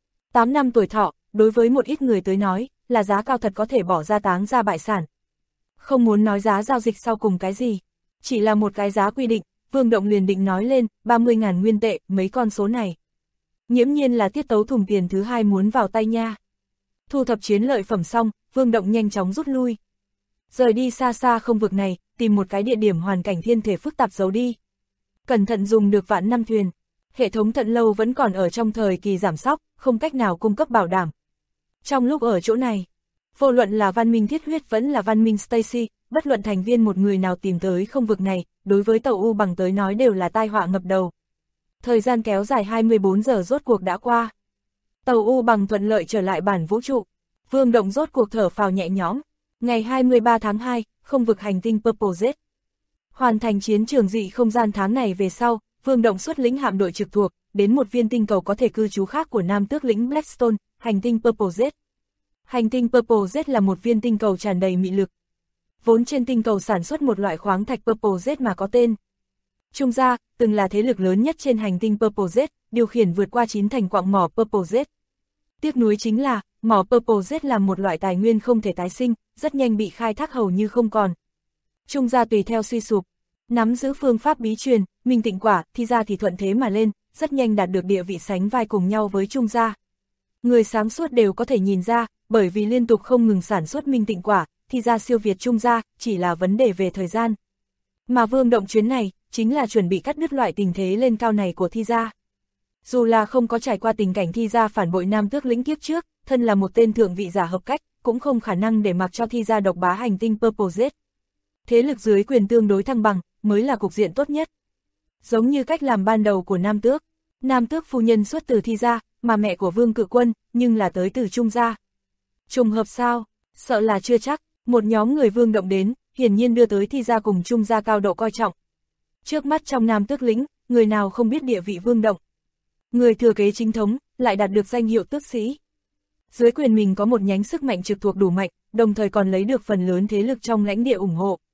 8 năm tuổi thọ, đối với một ít người tới nói, là giá cao thật có thể bỏ ra táng ra bại sản. Không muốn nói giá giao dịch sau cùng cái gì, chỉ là một cái giá quy định, Vương Động liền định nói lên, 30.000 nguyên tệ, mấy con số này. Nghiễm nhiên là tiết tấu thùng tiền thứ hai muốn vào tay nha. Thu thập chiến lợi phẩm xong, Vương Động nhanh chóng rút lui. Rời đi xa xa không vực này, tìm một cái địa điểm hoàn cảnh thiên thể phức tạp giấu đi. Cẩn thận dùng được vạn năm thuyền. Hệ thống thận lâu vẫn còn ở trong thời kỳ giảm sóc, không cách nào cung cấp bảo đảm. Trong lúc ở chỗ này, vô luận là văn minh thiết huyết vẫn là văn minh Stacy, bất luận thành viên một người nào tìm tới không vực này, đối với tàu U bằng tới nói đều là tai họa ngập đầu. Thời gian kéo dài 24 giờ rốt cuộc đã qua. Tàu U bằng thuận lợi trở lại bản vũ trụ. Vương Động rốt cuộc thở phào nhẹ nhõm. Ngày 23 tháng 2, không vực hành tinh Purple Z. Hoàn thành chiến trường dị không gian tháng này về sau, Vương Động xuất lĩnh hạm đội trực thuộc, đến một viên tinh cầu có thể cư trú khác của Nam Tước lĩnh Blackstone, hành tinh Purple Z. Hành tinh Purple Z là một viên tinh cầu tràn đầy mị lực. Vốn trên tinh cầu sản xuất một loại khoáng thạch Purple Z mà có tên. Trung gia, từng là thế lực lớn nhất trên hành tinh Purple Z, điều khiển vượt qua 9 thành quặng mỏ Purple Z. Tiếc nuối chính là, mỏ Purple Z là một loại tài nguyên không thể tái sinh, rất nhanh bị khai thác hầu như không còn. Trung gia tùy theo suy sụp, nắm giữ phương pháp bí truyền, minh tịnh quả, thi ra thì thuận thế mà lên, rất nhanh đạt được địa vị sánh vai cùng nhau với Trung gia. Người sáng suốt đều có thể nhìn ra, bởi vì liên tục không ngừng sản xuất minh tịnh quả, thi ra siêu việt Trung gia, chỉ là vấn đề về thời gian. Mà Vương Động chuyến này, chính là chuẩn bị cắt đứt loại tình thế lên cao này của thi gia. Dù là không có trải qua tình cảnh thi gia phản bội Nam Tước lĩnh kiếp trước, thân là một tên thượng vị giả hợp cách, cũng không khả năng để mặc cho thi gia độc bá hành tinh Purple Z. Thế lực dưới quyền tương đối thăng bằng, mới là cục diện tốt nhất. Giống như cách làm ban đầu của Nam Tước phu nhân xuất từ thi gia, mà mẹ của Vương Cự Quân, nhưng là tới từ Trung gia. Trùng hợp sao? Sợ là chưa chắc, một nhóm người Vương Động đến, hiển nhiên đưa tới thi gia cùng Trung gia cao độ coi trọng. Trước mắt trong Nam Tước lĩnh, người nào không biết địa vị Vương Động. Người thừa kế chính thống, lại đạt được danh hiệu tước sĩ. Dưới quyền mình có một nhánh sức mạnh trực thuộc đủ mạnh, đồng thời còn lấy được phần lớn thế lực trong lãnh địa ủng hộ.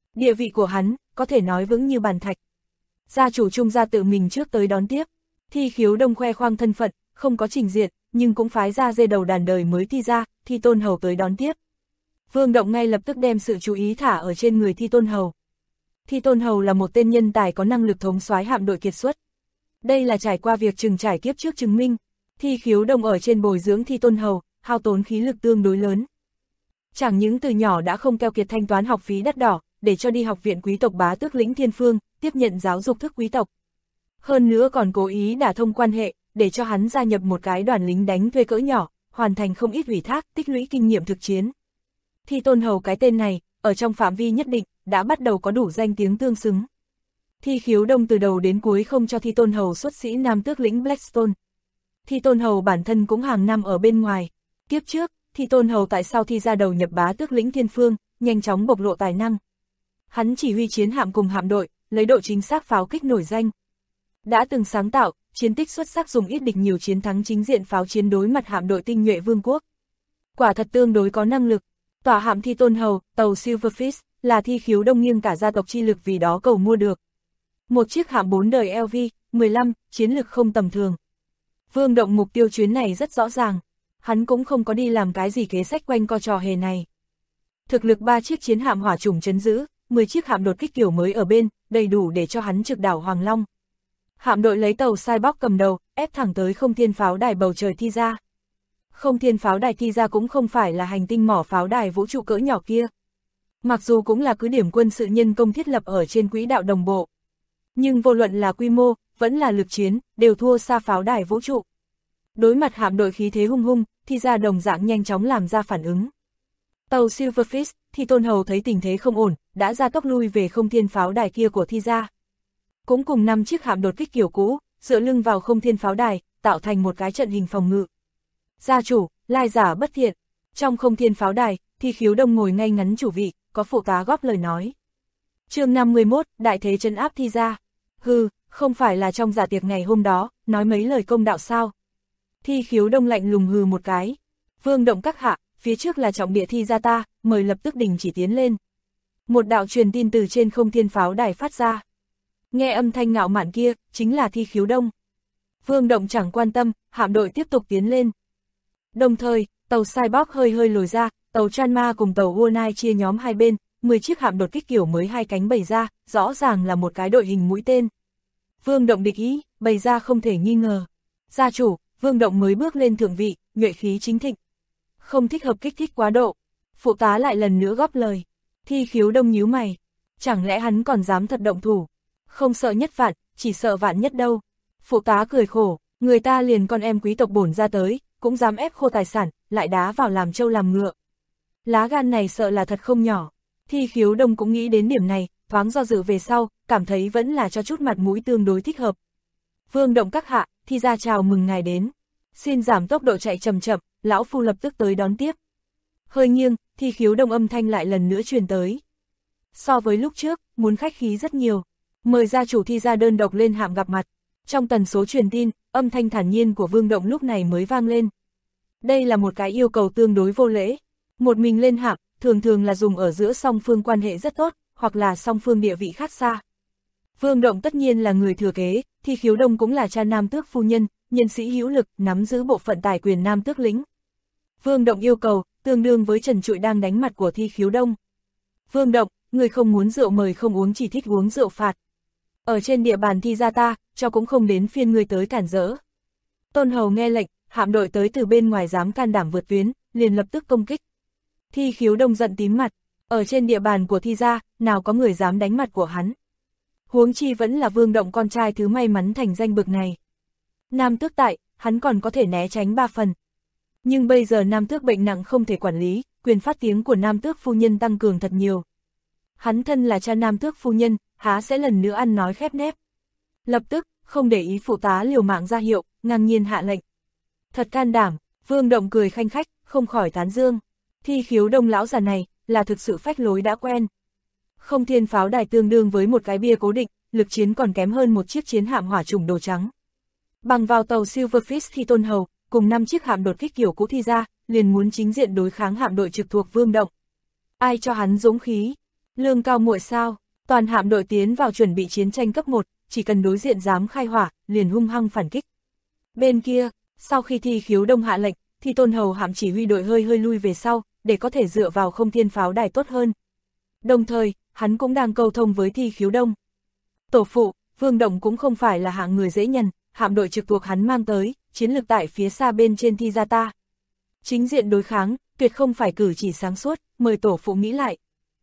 Địa vị của hắn, có thể nói vững như bàn thạch. Gia chủ Trung gia tự mình trước tới đón tiếp. Thi Khiếu Đông khoe khoang thân phận, không có trình diện, nhưng cũng phái ra dê đầu đàn đời mới Thi gia, Thi Tôn Hầu tới đón tiếp. Vương Động ngay lập tức đem sự chú ý thả ở trên người Thi Tôn Hầu. Thi Tôn Hầu là một tên nhân tài có năng lực thống soái hạm đội kiệt xuất. Đây là trải qua việc trừng trải kiếp trước chứng minh. Thi Khiếu Đông ở trên bồi dưỡng Thi Tôn Hầu, hao tốn khí lực tương đối lớn. Chẳng những từ nhỏ đã không keo kiệt thanh toán học phí đắt đỏ, để cho đi học viện quý tộc bá tước lĩnh Thiên Phương, tiếp nhận giáo dục thức quý tộc. Hơn nữa còn cố ý đả thông quan hệ, để cho hắn gia nhập một cái đoàn lính đánh thuê cỡ nhỏ, hoàn thành không ít ủy thác, tích lũy kinh nghiệm thực chiến. Thi Tôn Hầu cái tên này, ở trong phạm vi nhất định, đã bắt đầu có đủ danh tiếng tương xứng. Thi Khiếu Đông từ đầu đến cuối không cho Thi Tôn Hầu xuất sĩ Nam Tước lĩnh Blackstone. Thi Tôn Hầu bản thân cũng hàng năm ở bên ngoài. Kiếp trước, Thi Tôn Hầu tại sao Thi ra đầu nhập bá tước lĩnh Thiên Phương, nhanh chóng bộc lộ tài năng. Hắn chỉ huy chiến hạm cùng hạm đội, lấy độ chính xác pháo kích nổi danh. Đã từng sáng tạo, chiến tích xuất sắc dùng ít địch nhiều chiến thắng chính diện pháo chiến đối mặt hạm đội tinh nhuệ vương quốc. Quả thật tương đối có năng lực. Tòa hạm Thi Tôn Hầu, tàu Silverfish, là Thi Khiếu Đông nghiêng cả gia tộc chi lực vì đó cầu mua được. Một chiếc hạm 4 đời LV-15, chiến lực không tầm thường. Vương Động mục tiêu chuyến này rất rõ ràng. Hắn cũng không có đi làm cái gì kế sách quanh co trò hề này. Thực lực 3 chiếc chiến hạm hỏa chủng trấn giữ, 10 chiếc hạm đột kích kiểu mới ở bên, đầy đủ để cho hắn trực đảo Hoàng Long. Hạm đội lấy tàu Cyborg cầm đầu, ép thẳng tới Không Thiên pháo đài bầu trời Thi ra. Không Thiên pháo đài Thi ra cũng không phải là hành tinh mỏ pháo đài vũ trụ cỡ nhỏ kia. Mặc dù cũng là cứ điểm quân sự nhân công thiết lập ở trên quỹ đạo đồng bộ. Nhưng vô luận là quy mô, vẫn là lực chiến, đều thua xa pháo đài vũ trụ. Đối mặt hạm đội khí thế hung hung, Thi ra đồng dạng nhanh chóng làm ra phản ứng. Tàu Silverfish, Thi Tôn Hầu thấy tình thế không ổn, đã ra tốc lui về Không Thiên pháo đài kia của Thi ra. Cũng cùng 5 chiếc hạm đột kích kiểu cũ, dựa lưng vào Không Thiên pháo đài, tạo thành một cái trận hình phòng ngự. Gia chủ, lai giả bất thiện. Trong Không Thiên pháo đài, Thi Khiếu Đông ngồi ngay ngắn chủ vị, có phụ tá góp lời nói. Chương 51, đại thế trấn áp Thi ra. Hừ, không phải là trong dạ tiệc ngày hôm đó, nói mấy lời công đạo sao? Thi Khiếu Đông lạnh lùng hừ một cái. Vương Động các hạ, phía trước là trọng địa Thi ra ta, mời lập tức đình chỉ tiến lên. Một đạo truyền tin từ trên Không Thiên pháo đài phát ra. Nghe âm thanh ngạo mạn kia, chính là Thi Khiếu Đông. Vương Động chẳng quan tâm, hạm đội tiếp tục tiến lên. Đồng thời, tàu Cyborg hơi hơi lồi ra, tàu Tranma cùng tàu Wonai chia nhóm hai bên, 10 chiếc hạm đột kích kiểu mới hai cánh bày ra, rõ ràng là một cái đội hình mũi tên. Vương Động địch ý, bày ra không thể nghi ngờ. Gia chủ, Vương Động mới bước lên thượng vị, nhuệ khí chính thịnh. Không thích hợp kích thích quá độ. Phụ tá lại lần nữa góp lời. Thi Khiếu Đông nhíu mày. Chẳng lẽ hắn còn dám thật động thủ? Không sợ nhất vạn, chỉ sợ vạn nhất đâu. Phụ tá cười khổ, người ta liền con em quý tộc bổn ra tới, cũng dám ép khô tài sản, lại đá vào làm trâu làm ngựa. Lá gan này sợ là thật không nhỏ. Thi Khiếu Đông cũng nghĩ đến điểm này, thoáng do dự về sau, cảm thấy vẫn là cho chút mặt mũi tương đối thích hợp. Vương Động các hạ, Thi ra chào mừng ngài đến. Xin giảm tốc độ chạy chậm chậm, lão phu lập tức tới đón tiếp. Hơi nghiêng, Thi Khiếu Đông âm thanh lại lần nữa truyền tới. So với lúc trước, muốn khách khí rất nhiều. Mời gia chủ Thi ra đơn độc lên hạm gặp mặt. Trong tần số truyền tin, âm thanh thản nhiên của Vương Động lúc này mới vang lên. Đây là một cái yêu cầu tương đối vô lễ. Một mình lên hạm, thường thường là dùng ở giữa song phương quan hệ rất tốt, hoặc là song phương địa vị khác xa. Vương Động tất nhiên là người thừa kế, Thi Khiếu Đông cũng là cha Nam Tước phu nhân, nhân sĩ hữu lực, nắm giữ bộ phận tài quyền Nam Tước lĩnh. Vương Động yêu cầu, tương đương với trần trụi đang đánh mặt của Thi Khiếu Đông. Vương Động, người không muốn rượu mời không uống chỉ thích uống rượu phạt. Ở trên địa bàn Thi ra ta, cho cũng không đến phiên người tới cản rỡ. Tôn Hầu nghe lệnh, hạm đội tới từ bên ngoài dám can đảm vượt tuyến, liền lập tức công kích. Thi Khiếu Đông giận tím mặt, ở trên địa bàn của Thi ra, nào có người dám đánh mặt của hắn. Huống chi vẫn là Vương Động con trai thứ may mắn thành danh bực này. Nam Tước tại, hắn còn có thể né tránh 3 phần. Nhưng bây giờ Nam Tước bệnh nặng không thể quản lý, quyền phát tiếng của Nam Tước phu nhân tăng cường thật nhiều. Hắn thân là cha Nam Tước phu nhân, há sẽ lần nữa ăn nói khép nép. Lập tức, không để ý phụ tá liều mạng ra hiệu, ngang nhiên hạ lệnh. Thật can đảm, Vương Động cười khanh khách, không khỏi tán dương. Thi Khiếu Đông lão già này, là thực sự phách lối đã quen. Không Thiên pháo đài tương đương với một cái bia cố định, lực chiến còn kém hơn một chiếc chiến hạm hỏa chủng đồ trắng. Bằng vào tàu Silverfish Thi Tôn Hầu, cùng 5 chiếc hạm đột kích kiểu cũ Thi ra, liền muốn chính diện đối kháng hạm đội trực thuộc Vương Động. Ai cho hắn dũng khí? Lương cao muội sao? Toàn hạm đội tiến vào chuẩn bị chiến tranh cấp 1, chỉ cần đối diện dám khai hỏa, liền hung hăng phản kích. Bên kia, sau khi Thi Khiếu Đông hạ lệnh, Thi Tôn Hầu hạm chỉ huy đội hơi lui về sau, để có thể dựa vào không thiên pháo đài tốt hơn. Đồng thời, hắn cũng đang câu thông với Thi Khiếu Đông. Tổ phụ, Vương Động cũng không phải là hạng người dễ nhằn, hạm đội trực thuộc hắn mang tới, chiến lược tại phía xa bên trên Thi gia ta. Chính diện đối kháng, tuyệt không phải cử chỉ sáng suốt, mời tổ phụ nghĩ lại.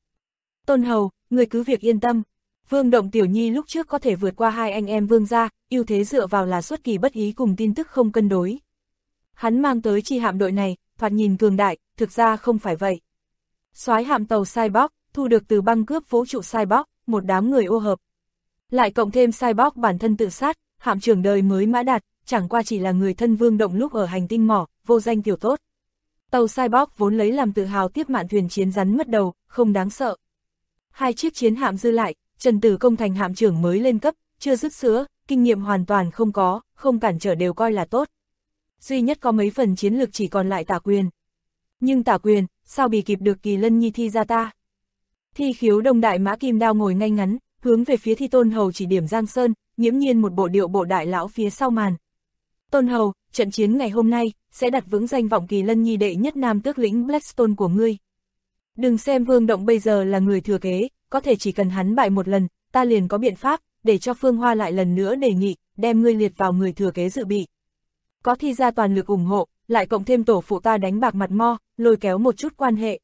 Tôn Hầu, người cứ việc yên tâm. Vương Động tiểu nhi lúc trước có thể vượt qua hai anh em Vương gia, ưu thế dựa vào là xuất kỳ bất ý cùng tin tức không cân đối. Hắn mang tới chi hạm đội này, thoạt nhìn cường đại, thực ra không phải vậy. Soái hạm tàu Cyborg, thu được từ băng cướp vũ trụ Cyborg, một đám người ô hợp. Lại cộng thêm Cyborg bản thân tự sát, hạm trưởng đời mới Mã Đạt, chẳng qua chỉ là người thân Vương Động lúc ở hành tinh mỏ, vô danh tiểu tốt. Tàu Cyborg vốn lấy làm tự hào tiếp mạn thuyền chiến rắn mất đầu, không đáng sợ. Hai chiếc chiến hạm dư lại, Trần Tử Công thành hạm trưởng mới lên cấp, chưa dứt sữa, kinh nghiệm hoàn toàn không có, không cản trở đều coi là tốt. Duy nhất có mấy phần chiến lược chỉ còn lại Tả Quyền. Nhưng Tả Quyền, sao bị kịp được Kỳ Lân Nhi Thi gia ta? Thi Khiếu Đông đại mã kim đao ngồi ngay ngắn, hướng về phía Thi Tôn Hầu chỉ điểm Giang Sơn, nghiễm nhiên một bộ điệu bộ đại lão phía sau màn. Tôn Hầu, trận chiến ngày hôm nay, sẽ đặt vững danh vọng Kỳ Lân Nhi đệ nhất nam tước lĩnh Blackstone của ngươi. Đừng xem Vương Động bây giờ là người thừa kế, có thể chỉ cần hắn bại một lần, ta liền có biện pháp, để cho Phương Hoa lại lần nữa đề nghị, đem ngươi liệt vào người thừa kế dự bị. Có Thi gia toàn lực ủng hộ, lại cộng thêm tổ phụ ta đánh bạc mặt mo, lôi kéo một chút quan hệ.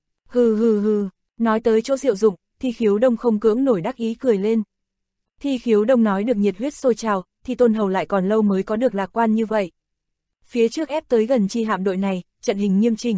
Hừ, nói tới chỗ diệu dụng, Thi Khiếu Đông không cưỡng nổi đắc ý cười lên. Thi Khiếu Đông nói được nhiệt huyết sôi trào, Thi Tôn Hầu lại còn lâu mới có được lạc quan như vậy. Phía trước ép tới gần chi hạm đội này, trận hình nghiêm chỉnh.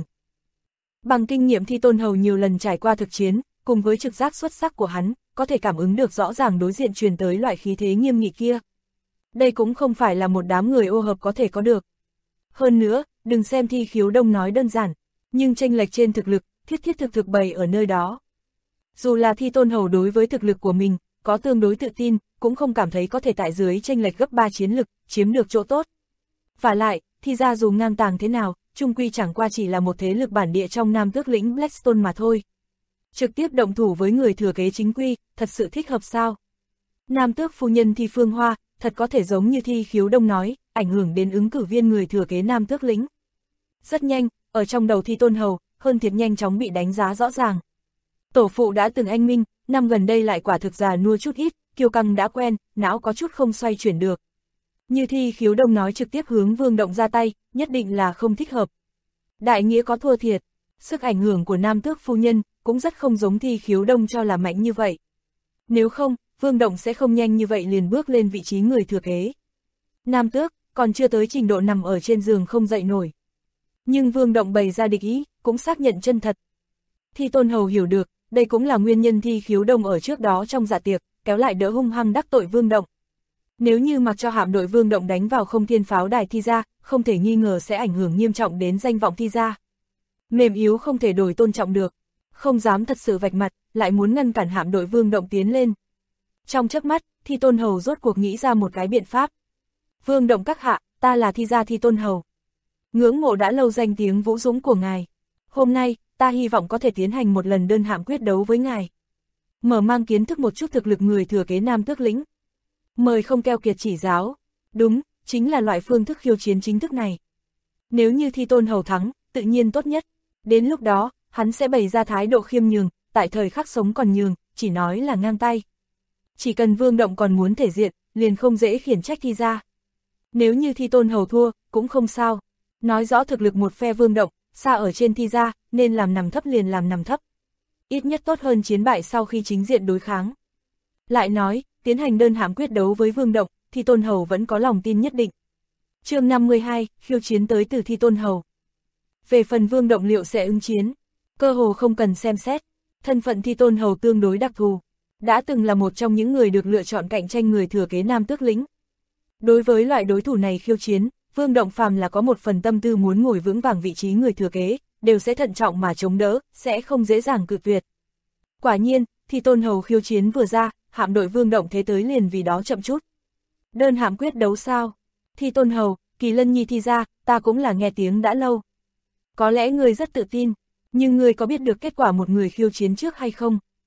Bằng kinh nghiệm Thi Tôn Hầu nhiều lần trải qua thực chiến, cùng với trực giác xuất sắc của hắn, có thể cảm ứng được rõ ràng đối diện truyền tới loại khí thế nghiêm nghị kia. Đây cũng không phải là một đám người ô hợp có thể có được. Hơn nữa, đừng xem Thi Khiếu Đông nói đơn giản, nhưng chênh lệch trên thực lực, thiết thực bày ở nơi đó. Dù là Thi Tôn Hầu đối với thực lực của mình, có tương đối tự tin, cũng không cảm thấy có thể tại dưới chênh lệch gấp 3 chiến lực, chiếm được chỗ tốt. Và lại, Thi gia dù ngang tàng thế nào, chung quy chẳng qua chỉ là một thế lực bản địa trong nam tước lĩnh Blackstone mà thôi. Trực tiếp động thủ với người thừa kế chính quy, thật sự thích hợp sao? Nam tước phu nhân Thi Phương Hoa, thật có thể giống như Thi Khiếu Đông nói, ảnh hưởng đến ứng cử viên người thừa kế nam tước lĩnh. Rất nhanh, ở trong đầu Thi Tôn Hầu, hơn thiệt nhanh chóng bị đánh giá rõ ràng. Tổ phụ đã từng anh minh, năm gần đây lại quả thực già nua chút ít, kiêu căng đã quen, não có chút không xoay chuyển được. Như Thi Khiếu Đông nói trực tiếp hướng Vương Động ra tay, nhất định là không thích hợp. Đại nghĩa có thua thiệt, sức ảnh hưởng của nam tước phu nhân cũng rất không giống Thi Khiếu Đông cho là mạnh như vậy. Nếu không, Vương Động sẽ không nhanh như vậy liền bước lên vị trí người thừa kế. Nam tước, còn chưa tới trình độ nằm ở trên giường không dậy nổi. Nhưng Vương Động bày ra địch ý, cũng xác nhận chân thật. Thi Tôn Hầu hiểu được, đây cũng là nguyên nhân Thi Khiếu Đông ở trước đó trong dạ tiệc, kéo lại đỡ hung hăng đắc tội Vương Động. Nếu như mặc cho hạm đội Vương Động đánh vào không thiên pháo đài Thi gia, không thể nghi ngờ sẽ ảnh hưởng nghiêm trọng đến danh vọng Thi gia. Mềm yếu không thể đổi tôn trọng được, không dám thật sự vạch mặt, lại muốn ngăn cản hạm đội Vương Động tiến lên. Trong chớp mắt, Thi Tôn Hầu rốt cuộc nghĩ ra một cái biện pháp. Vương Động các hạ, ta là Thi gia Thi Tôn Hầu. Ngưỡng mộ đã lâu danh tiếng vũ dũng của ngài. Hôm nay, ta hy vọng có thể tiến hành một lần đơn hạm quyết đấu với ngài. Mở mang kiến thức một chút thực lực người thừa kế nam tước lĩnh. Mời không keo kiệt chỉ giáo. Đúng, chính là loại phương thức khiêu chiến chính thức này. Nếu như Thi Tôn Hầu thắng, tự nhiên tốt nhất. Đến lúc đó, hắn sẽ bày ra thái độ khiêm nhường, tại thời khắc sống còn nhường, chỉ nói là ngang tay. Chỉ cần Vương Động còn muốn thể diện, liền không dễ khiển trách Thi gia. Nếu như Thi Tôn Hầu thua, cũng không sao. Nói rõ thực lực một phe Vương Động, xa ở trên Thi gia, nên làm nằm thấp liền làm nằm thấp. Ít nhất tốt hơn chiến bại sau khi chính diện đối kháng. Lại nói, tiến hành đơn hạm quyết đấu với Vương Động, Thi Tôn Hầu vẫn có lòng tin nhất định. Chương 52, khiêu chiến tới từ Thi Tôn Hầu. Về phần Vương Động liệu sẽ ứng chiến, cơ hồ không cần xem xét. Thân phận Thi Tôn Hầu tương đối đặc thù, đã từng là một trong những người được lựa chọn cạnh tranh người thừa kế nam tước lĩnh. Đối với loại đối thủ này khiêu chiến, Vương Động phàm là có một phần tâm tư muốn ngồi vững vàng vị trí người thừa kế, đều sẽ thận trọng mà chống đỡ, sẽ không dễ dàng cự tuyệt. Quả nhiên, Thi Tôn Hầu khiêu chiến vừa ra, hạm đội Vương Động thế tới liền vì đó chậm chút. Đơn hạm quyết đấu sao? Thi Tôn Hầu, Kỳ Lân Nhi Thi gia, ta cũng là nghe tiếng đã lâu. Có lẽ người rất tự tin, nhưng người có biết được kết quả một người khiêu chiến trước hay không?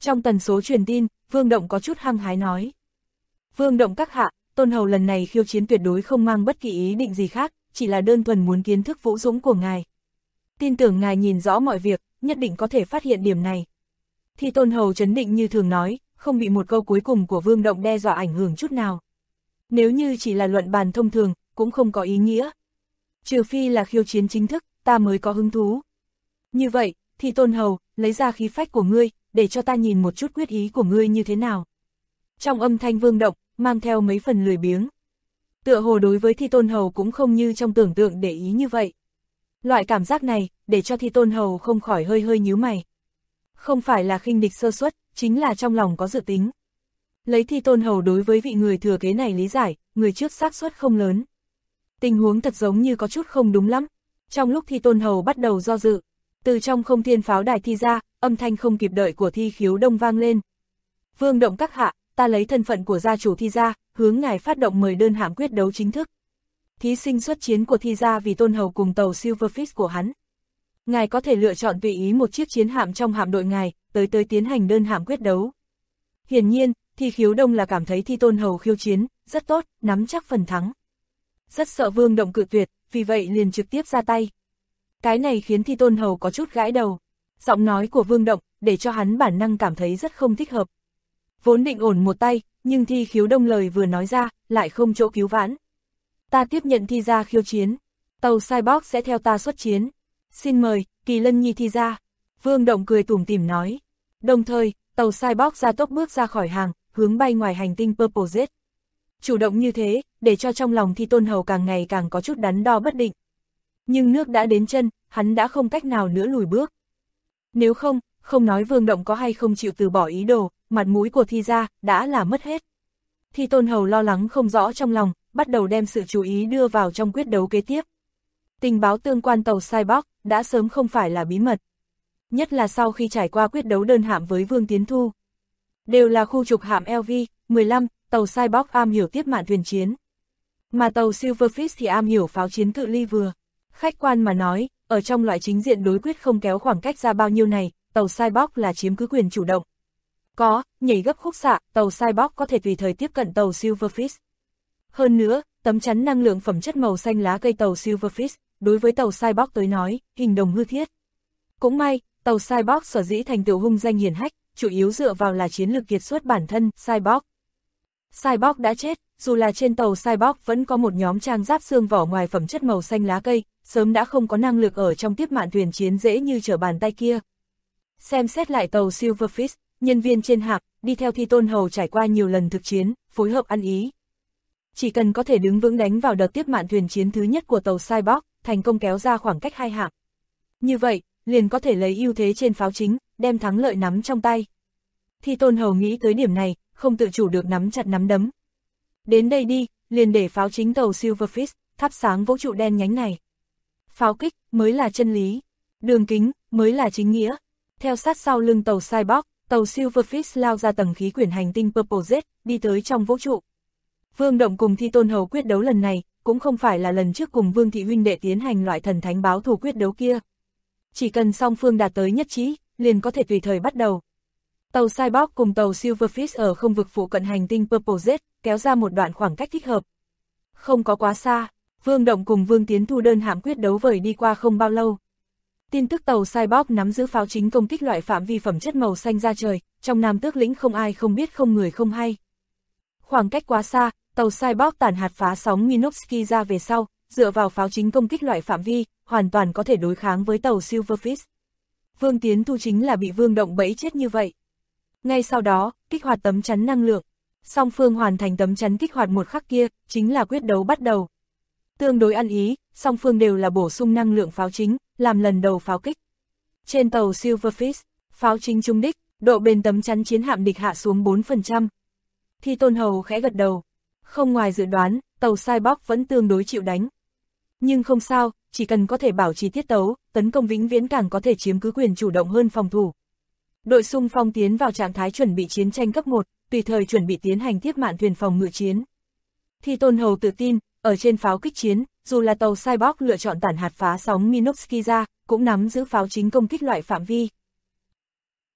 Trong tần số truyền tin, Vương Động có chút hăng hái nói. Vương Động các hạ, Tôn Hầu lần này khiêu chiến tuyệt đối không mang bất kỳ ý định gì khác, chỉ là đơn thuần muốn kiến thức vũ dũng của ngài. Tin tưởng ngài nhìn rõ mọi việc, nhất định có thể phát hiện điểm này. Thì Tôn Hầu trấn định như thường nói, không bị một câu cuối cùng của Vương Động đe dọa ảnh hưởng chút nào. Nếu như chỉ là luận bàn thông thường, cũng không có ý nghĩa. Trừ phi là khiêu chiến chính thức, ta mới có hứng thú. Như vậy, thì Tôn Hầu, lấy ra khí phách của ngươi, để cho ta nhìn một chút quyết ý của ngươi như thế nào. Trong âm thanh Vương Động, mang theo mấy phần lười biếng. Tựa hồ đối với Thi Tôn Hầu cũng không như trong tưởng tượng để ý như vậy. Loại cảm giác này, để cho Thi Tôn Hầu không khỏi hơi hơi nhíu mày. Không phải là khinh địch sơ suất, chính là trong lòng có dự tính. Lấy Thi Tôn Hầu đối với vị người thừa kế này lý giải, người trước xác suất không lớn. Tình huống thật giống như có chút không đúng lắm. Trong lúc Thi Tôn Hầu bắt đầu do dự, từ trong không thiên pháo đài thi ra, âm thanh không kịp đợi của Thi Khiếu Đông vang lên. Vương Động các hạ, ta lấy thân phận của gia chủ Thi gia, hướng ngài phát động mời đơn hạng quyết đấu chính thức. Thí sinh xuất chiến của Thi gia vì Tôn Hầu cùng tàu Silverfish của hắn. Ngài có thể lựa chọn tùy ý một chiếc chiến hạm trong hạm đội ngài, tới tiến hành đơn hạng quyết đấu. Hiển nhiên, Thi Khiếu Đông là cảm thấy Thi Tôn Hầu khiêu chiến, rất tốt, nắm chắc phần thắng. Rất sợ Vương Động cự tuyệt, vì vậy liền trực tiếp ra tay. Cái này khiến Thi Tôn Hầu có chút gãi đầu. Giọng nói của Vương Động, để cho hắn bản năng cảm thấy rất không thích hợp. Vốn định ổn một tay, nhưng Thi Khiếu Đông lời vừa nói ra, lại không chỗ cứu vãn. Ta tiếp nhận Thi gia khiêu chiến. Tàu Cyborg sẽ theo ta xuất chiến. Xin mời, Kỳ Lân Nhi Thi gia. Vương Động cười tủm tỉm nói. Đồng thời, tàu Cyborg ra tốc bước ra khỏi hàng, hướng bay ngoài hành tinh Purple Jet. Chủ động như thế, để cho trong lòng Thi Tôn Hầu càng ngày càng có chút đắn đo bất định. Nhưng nước đã đến chân, hắn đã không cách nào nữa lùi bước. Nếu không, không nói Vương Động có hay không chịu từ bỏ ý đồ, mặt mũi của Thi gia đã là mất hết. Thi Tôn Hầu lo lắng không rõ trong lòng, bắt đầu đem sự chú ý đưa vào trong quyết đấu kế tiếp. Tình báo tương quan tàu Cyborg đã sớm không phải là bí mật. Nhất là sau khi trải qua quyết đấu đơn hạm với Vương Tiến Thu. Đều là khu trục hạm LV-15, tàu Cyborg am hiểu tiếp mạn thuyền chiến. Mà tàu Silverfish thì am hiểu pháo chiến cự ly vừa. Khách quan mà nói, ở trong loại chính diện đối quyết không kéo khoảng cách ra bao nhiêu này, tàu Cyborg là chiếm cứ quyền chủ động. Có, nhảy gấp khúc xạ, tàu Cyborg có thể tùy thời tiếp cận tàu Silverfish. Hơn nữa, tấm chắn năng lượng phẩm chất màu xanh lá cây tàu Silverfish, đối với tàu Cyborg tới nói, hình đồng hư thiết. Cũng may, tàu Cyborg sở dĩ thành tựu hung danh hiển hách, chủ yếu dựa vào là chiến lược kiệt xuất bản thân, Cyborg. Cyborg đã chết, dù là trên tàu Cyborg vẫn có một nhóm trang giáp xương vỏ ngoài phẩm chất màu xanh lá cây, sớm đã không có năng lực ở trong tiếp mạn thuyền chiến dễ như trở bàn tay kia. Xem xét lại tàu Silverfish, nhân viên trên hạm, đi theo Thi Tôn Hầu trải qua nhiều lần thực chiến, phối hợp ăn ý. Chỉ cần có thể đứng vững đánh vào đợt tiếp mạn thuyền chiến thứ nhất của tàu Cyborg, thành công kéo ra khoảng cách hai hạm. Như vậy, liền có thể lấy ưu thế trên pháo chính, đem thắng lợi nắm trong tay. Thi Tôn Hầu nghĩ tới điểm này, không tự chủ được nắm chặt nắm đấm. Đến đây đi, liền để pháo chính tàu Silverfish, thắp sáng vũ trụ đen nhánh này. Pháo kích, mới là chân lý. Đường kính, mới là chính nghĩa. Theo sát sau lưng tàu Cyborg, tàu Silverfish lao ra tầng khí quyển hành tinh Purple Jet, đi tới trong vũ trụ. Vương Động cùng Thi Tôn Hầu quyết đấu lần này, cũng không phải là lần trước cùng Vương Thị huynh đệ tiến hành loại thần thánh báo thù quyết đấu kia. Chỉ cần song phương đạt tới nhất trí, liền có thể tùy thời bắt đầu. Tàu Cyborg cùng tàu Silverfish ở không vực phụ cận hành tinh Purple Jet, kéo ra một đoạn khoảng cách thích hợp. Không có quá xa, Vương Động cùng Vương Tiến Thu đơn hạm quyết đấu vời đi qua không bao lâu. Tin tức tàu Cyborg nắm giữ pháo chính công kích loại phạm vi phẩm chất màu xanh ra trời, trong Nam Tước lĩnh không ai không biết không người không hay. Khoảng cách quá xa, tàu Cyborg tản hạt phá sóng Minovsky ra về sau, dựa vào pháo chính công kích loại phạm vi, hoàn toàn có thể đối kháng với tàu Silverfish. Vương Tiến Thu chính là bị Vương Động bẫy chết như vậy. Ngay sau đó, kích hoạt tấm chắn năng lượng. Song phương hoàn thành tấm chắn kích hoạt một khắc kia, chính là quyết đấu bắt đầu. Tương đối ăn ý, song phương đều là bổ sung năng lượng pháo chính, làm lần đầu pháo kích. Trên tàu Silverfish, pháo chính trúng đích, độ bền tấm chắn chiến hạm địch hạ xuống 4%. Thi Tôn Hầu khẽ gật đầu. Không ngoài dự đoán, tàu Cyborg vẫn tương đối chịu đánh. Nhưng không sao, chỉ cần có thể bảo trì tiết tấu, tấn công vĩnh viễn càng có thể chiếm cứ quyền chủ động hơn phòng thủ. Đội xung phong tiến vào trạng thái chuẩn bị chiến tranh cấp 1, tùy thời chuẩn bị tiến hành tiếp mạn thuyền phòng ngự chiến. Thi Tôn Hầu tự tin, ở trên pháo kích chiến, dù là tàu Cyborg lựa chọn tản hạt phá sóng Minovsky ra, cũng nắm giữ pháo chính công kích loại phạm vi.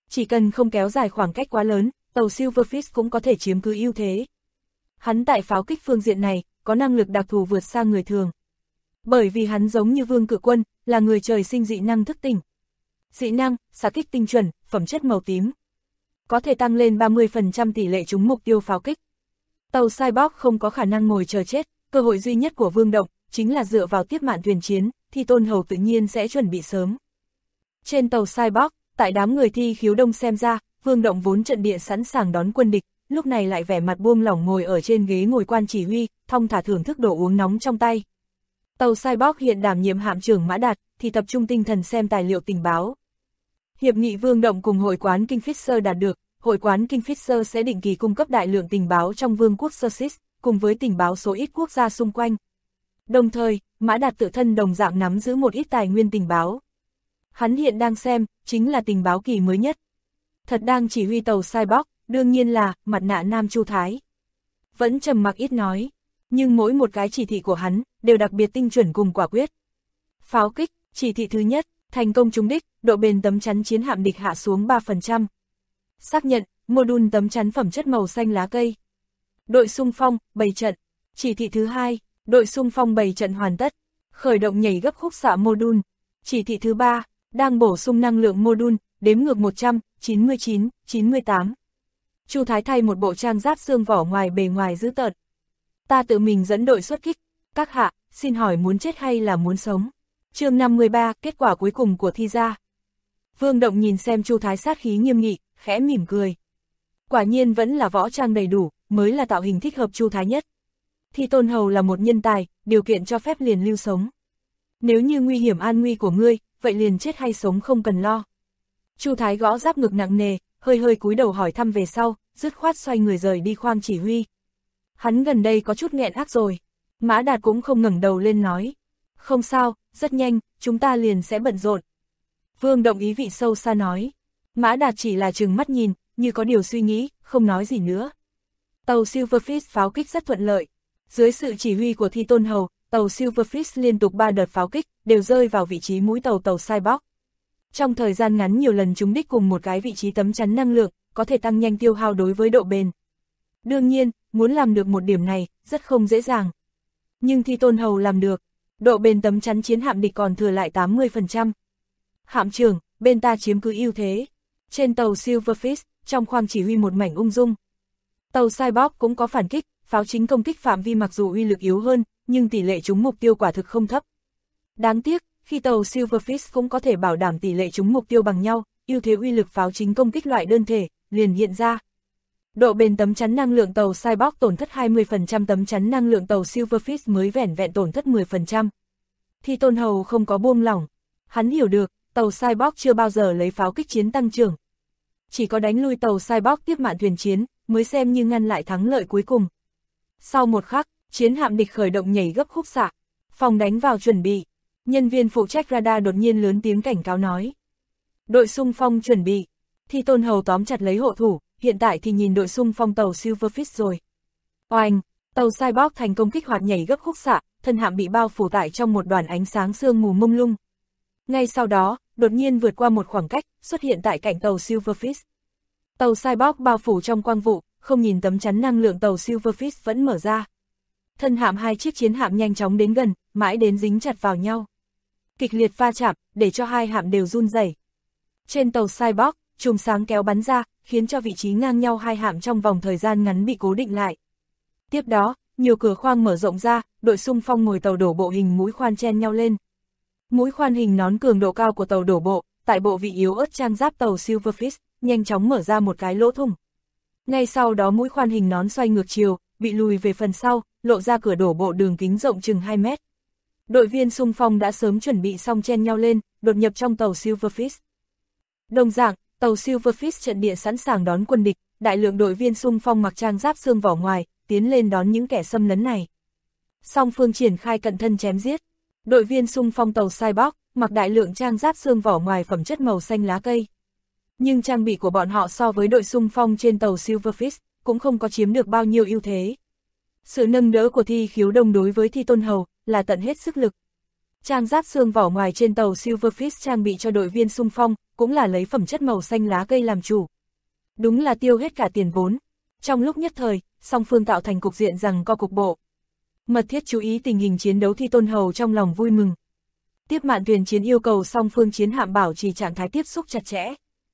Chỉ cần không kéo dài khoảng cách quá lớn, tàu Silverfish cũng có thể chiếm cứ ưu thế. Hắn tại pháo kích phương diện này, có năng lực đặc thù vượt xa người thường. Bởi vì hắn giống như Vương Cự Quân, là người trời sinh dị năng thức tỉnh. Dị năng, xạ kích tinh chuẩn, phẩm chất màu tím. Có thể tăng lên 30% tỷ lệ trúng mục tiêu pháo kích. Tàu Cyborg không có khả năng ngồi chờ chết, cơ hội duy nhất của Vương Động, chính là dựa vào tiếp mạn thuyền chiến, thì Tôn Hầu tự nhiên sẽ chuẩn bị sớm. Trên tàu Cyborg, tại đám người Thi Khiếu Đông xem ra, Vương Động vốn trận địa sẵn sàng đón quân địch, lúc này lại vẻ mặt buông lỏng ngồi ở trên ghế ngồi quan chỉ huy, thong thả thưởng thức đồ uống nóng trong tay. Tàu Cyborg hiện đảm nhiệm hạm trưởng Mã Đạt, thì tập trung tinh thần xem tài liệu tình báo. Hiệp nghị Vương Động cùng hội quán Kingfisher đạt được, hội quán Kingfisher sẽ định kỳ cung cấp đại lượng tình báo trong Vương quốc Sussex, cùng với tình báo số ít quốc gia xung quanh. Đồng thời, Mã Đạt tự thân đồng dạng nắm giữ một ít tài nguyên tình báo. Hắn hiện đang xem, chính là tình báo kỳ mới nhất. Thật đang chỉ huy tàu Cyborg, đương nhiên là mặt nạ Nam Chu Thái. Vẫn trầm mặc ít nói, nhưng mỗi một cái chỉ thị của hắn, đều đặc biệt tinh chuẩn cùng quả quyết. Pháo kích, chỉ thị thứ nhất, thành công trúng đích, độ bền tấm chắn chiến hạm địch hạ xuống 3%. Xác nhận, module tấm chắn phẩm chất màu xanh lá cây. Đội xung phong, bày trận. Chỉ thị thứ hai, đội xung phong bày trận hoàn tất. Khởi động nhảy gấp khúc xạ module. Chỉ thị thứ ba, đang bổ sung năng lượng module, đếm ngược 100, 99, 98. Chu Thái thay một bộ trang giáp xương vỏ ngoài bề ngoài dữ tợn. Ta tự mình dẫn đội xuất kích. Các hạ, xin hỏi muốn chết hay là muốn sống? Chương 53, kết quả cuối cùng của thi ra. Vương Động nhìn xem Chu Thái sát khí nghiêm nghị, khẽ mỉm cười. Quả nhiên vẫn là võ trang đầy đủ, mới là tạo hình thích hợp Chu Thái nhất. Thi Tôn Hầu là một nhân tài, điều kiện cho phép liền lưu sống. Nếu như nguy hiểm an nguy của ngươi, vậy liền chết hay sống không cần lo. Chu Thái gõ giáp ngực nặng nề, hơi hơi cúi đầu hỏi thăm về sau, dứt khoát xoay người rời đi khoang chỉ huy. Hắn gần đây có chút nghẹn ác rồi. Mã Đạt cũng không ngẩng đầu lên nói. Không sao, rất nhanh, chúng ta liền sẽ bận rộn. Vương Động ý vị sâu xa nói. Mã Đạt chỉ là trừng mắt nhìn, như có điều suy nghĩ, không nói gì nữa. Tàu Silverfish pháo kích rất thuận lợi. Dưới sự chỉ huy của Thi Tôn Hầu, tàu Silverfish liên tục 3 đợt pháo kích, đều rơi vào vị trí mũi tàu Cyborg. Trong thời gian ngắn nhiều lần trúng đích cùng một cái vị trí tấm chắn năng lượng, có thể tăng nhanh tiêu hao đối với độ bền. Đương nhiên, muốn làm được một điểm này, rất không dễ dàng. Nhưng Thi Tôn Hầu làm được, độ bền tấm chắn chiến hạm địch còn thừa lại 80%. Hạm trưởng, bên ta chiếm cứ ưu thế. Trên tàu Silverfish, trong khoang chỉ huy một mảnh ung dung. Tàu Cyborg cũng có phản kích, pháo chính công kích phạm vi mặc dù uy lực yếu hơn, nhưng tỷ lệ trúng mục tiêu quả thực không thấp. Đáng tiếc, khi tàu Silverfish cũng có thể bảo đảm tỷ lệ trúng mục tiêu bằng nhau, ưu thế uy lực pháo chính công kích loại đơn thể, liền hiện ra. Độ bền tấm chắn năng lượng tàu Cyborg tổn thất 20%, tấm chắn năng lượng tàu Silverfish mới vẻn vẹn tổn thất 10%. Thi Tôn Hầu không có buông lỏng. Hắn hiểu được, tàu Cyborg chưa bao giờ lấy pháo kích chiến tăng trưởng. Chỉ có đánh lui tàu Cyborg tiếp mạn thuyền chiến, mới xem như ngăn lại thắng lợi cuối cùng. Sau một khắc, chiến hạm địch khởi động nhảy gấp khúc xạ. Phòng đánh vào chuẩn bị. Nhân viên phụ trách radar đột nhiên lớn tiếng cảnh cáo nói. Đội xung phong chuẩn bị. Thi Tôn Hầu tóm chặt lấy hộ thủ, hiện tại thì nhìn đội xung phong tàu Silverfish rồi. Oanh, tàu Cyborg thành công kích hoạt nhảy gấp khúc xạ, thân hạm bị bao phủ tại trong một đoàn ánh sáng sương mù mông lung. Ngay sau đó, đột nhiên vượt qua một khoảng cách, xuất hiện tại cạnh tàu Silverfish. Tàu Cyborg bao phủ trong quang vụ, không nhìn tấm chắn năng lượng tàu Silverfish vẫn mở ra. Thân hạm hai chiếc chiến hạm nhanh chóng đến gần, mãi đến dính chặt vào nhau. Kịch liệt va chạm, để cho hai hạm đều run rẩy. Trên tàu Cyborg, chùm sáng kéo bắn ra, khiến cho vị trí ngang nhau hai hạm trong vòng thời gian ngắn bị cố định lại. Tiếp đó, nhiều cửa khoang mở rộng ra, đội xung phong ngồi tàu đổ bộ hình mũi khoan chen nhau lên. Mũi khoan hình nón cường độ cao của tàu đổ bộ, tại bộ vị yếu ớt trang giáp tàu Silverfish, nhanh chóng mở ra một cái lỗ thủng. Ngay sau đó mũi khoan hình nón xoay ngược chiều, bị lùi về phần sau, lộ ra cửa đổ bộ đường kính rộng chừng 2 mét. Đội viên xung phong đã sớm chuẩn bị xong chen nhau lên, đột nhập trong tàu Silverfish. Đồng dạng, tàu Silverfish trận địa sẵn sàng đón quân địch, đại lượng đội viên xung phong mặc trang giáp xương vỏ ngoài, tiến lên đón những kẻ xâm lấn này. Song phương triển khai cận thân chém giết. Đội viên xung phong tàu Cyborg, mặc đại lượng trang giáp xương vỏ ngoài phẩm chất màu xanh lá cây. Nhưng trang bị của bọn họ so với đội xung phong trên tàu Silverfish, cũng không có chiếm được bao nhiêu ưu thế. Sự nâng đỡ của Thi Khiếu Đông đối với Thi Tôn Hầu, là tận hết sức lực. Trang giáp xương vỏ ngoài trên tàu Silverfish trang bị cho đội viên xung phong, cũng là lấy phẩm chất màu xanh lá cây làm chủ. Đúng là tiêu hết cả tiền vốn. Trong lúc nhất thời, song phương tạo thành cục diện giằng co cục bộ. Mật thiết chú ý tình hình chiến đấu Thi Tôn Hầu trong lòng vui mừng. Tiếp mạn thuyền chiến yêu cầu song phương chiến hạm bảo trì trạng thái tiếp xúc chặt chẽ.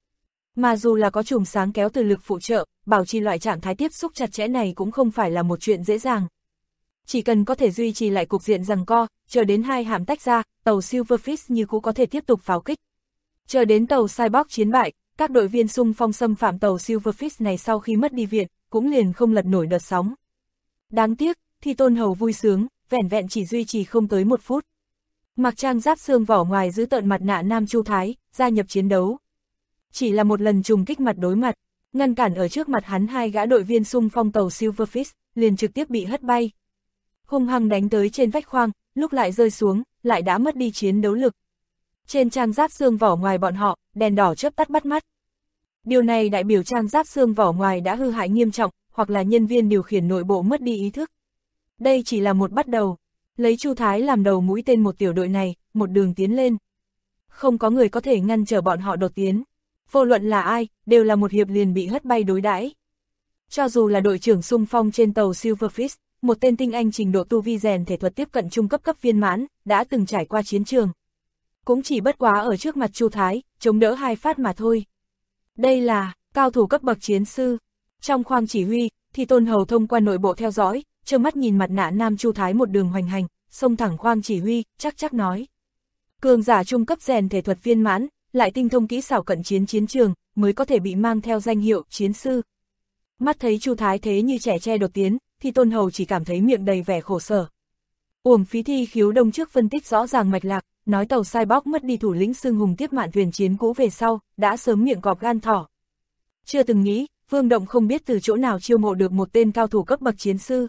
Mà dù là có chùm sáng kéo từ lực phụ trợ, bảo trì loại trạng thái tiếp xúc chặt chẽ này cũng không phải là một chuyện dễ dàng. Chỉ cần có thể duy trì lại cục diện giằng co, chờ đến hai hạm tách ra, tàu Silverfish như cũ có thể tiếp tục pháo kích. Chờ đến tàu Cyborg chiến bại, các đội viên xung phong xâm phạm tàu Silverfish này sau khi mất đi viện, cũng liền không lật nổi đợt sóng. Đáng tiếc, Thi Tôn Hầu vui sướng, vẻn vẹn chỉ duy trì không tới 1 phút. Mặc trang giáp xương vỏ ngoài giữ tợn mặt nạ Nam Chu Thái, gia nhập chiến đấu. Chỉ là một lần trùng kích mặt đối mặt, ngăn cản ở trước mặt hắn hai gã đội viên xung phong tàu Silverfish, liền trực tiếp bị hất bay. Hung hăng đánh tới trên vách khoang, lúc lại rơi xuống, lại đã mất đi chiến đấu lực. Trên trang giáp xương vỏ ngoài bọn họ, đèn đỏ chớp tắt bắt mắt. Điều này đại biểu trang giáp xương vỏ ngoài đã hư hại nghiêm trọng, hoặc là nhân viên điều khiển nội bộ mất đi ý thức. Đây chỉ là một bắt đầu. Lấy Chu Thái làm đầu mũi tên một tiểu đội này, một đường tiến lên. Không có người có thể ngăn trở bọn họ đột tiến. Vô luận là ai, đều là một hiệp liền bị hất bay đối đãi. Cho dù là đội trưởng xung phong trên tàu Silverfish, một tên tinh anh trình độ tu vi rèn thể thuật tiếp cận trung cấp cấp viên mãn, đã từng trải qua chiến trường. Cũng chỉ bất quá ở trước mặt Chu Thái, chống đỡ 2 phát mà thôi. Đây là cao thủ cấp bậc chiến sư. Trong khoang chỉ huy, Thi Tôn Hầu thông qua nội bộ theo dõi, trơ mắt nhìn mặt nạ Nam Chu Thái một đường hoành hành, xông thẳng khoang chỉ huy, chắc nói. Cường giả trung cấp rèn thể thuật viên mãn, lại tinh thông kỹ xảo cận chiến chiến trường, mới có thể bị mang theo danh hiệu chiến sư. Mắt thấy Chu Thái thế như trẻ tre đột tiến, Thi Tôn Hầu chỉ cảm thấy miệng đầy vẻ khổ sở. Uổng phí Thi Khiếu Đông trước phân tích rõ ràng mạch lạc, nói tàu Cyborg mất đi thủ lĩnh xưng hùng tiếp mạn thuyền chiến cũ về sau, đã sớm miệng cọp gan thỏ. Chưa từng nghĩ, Vương Động không biết từ chỗ nào chiêu mộ được một tên cao thủ cấp bậc chiến sư.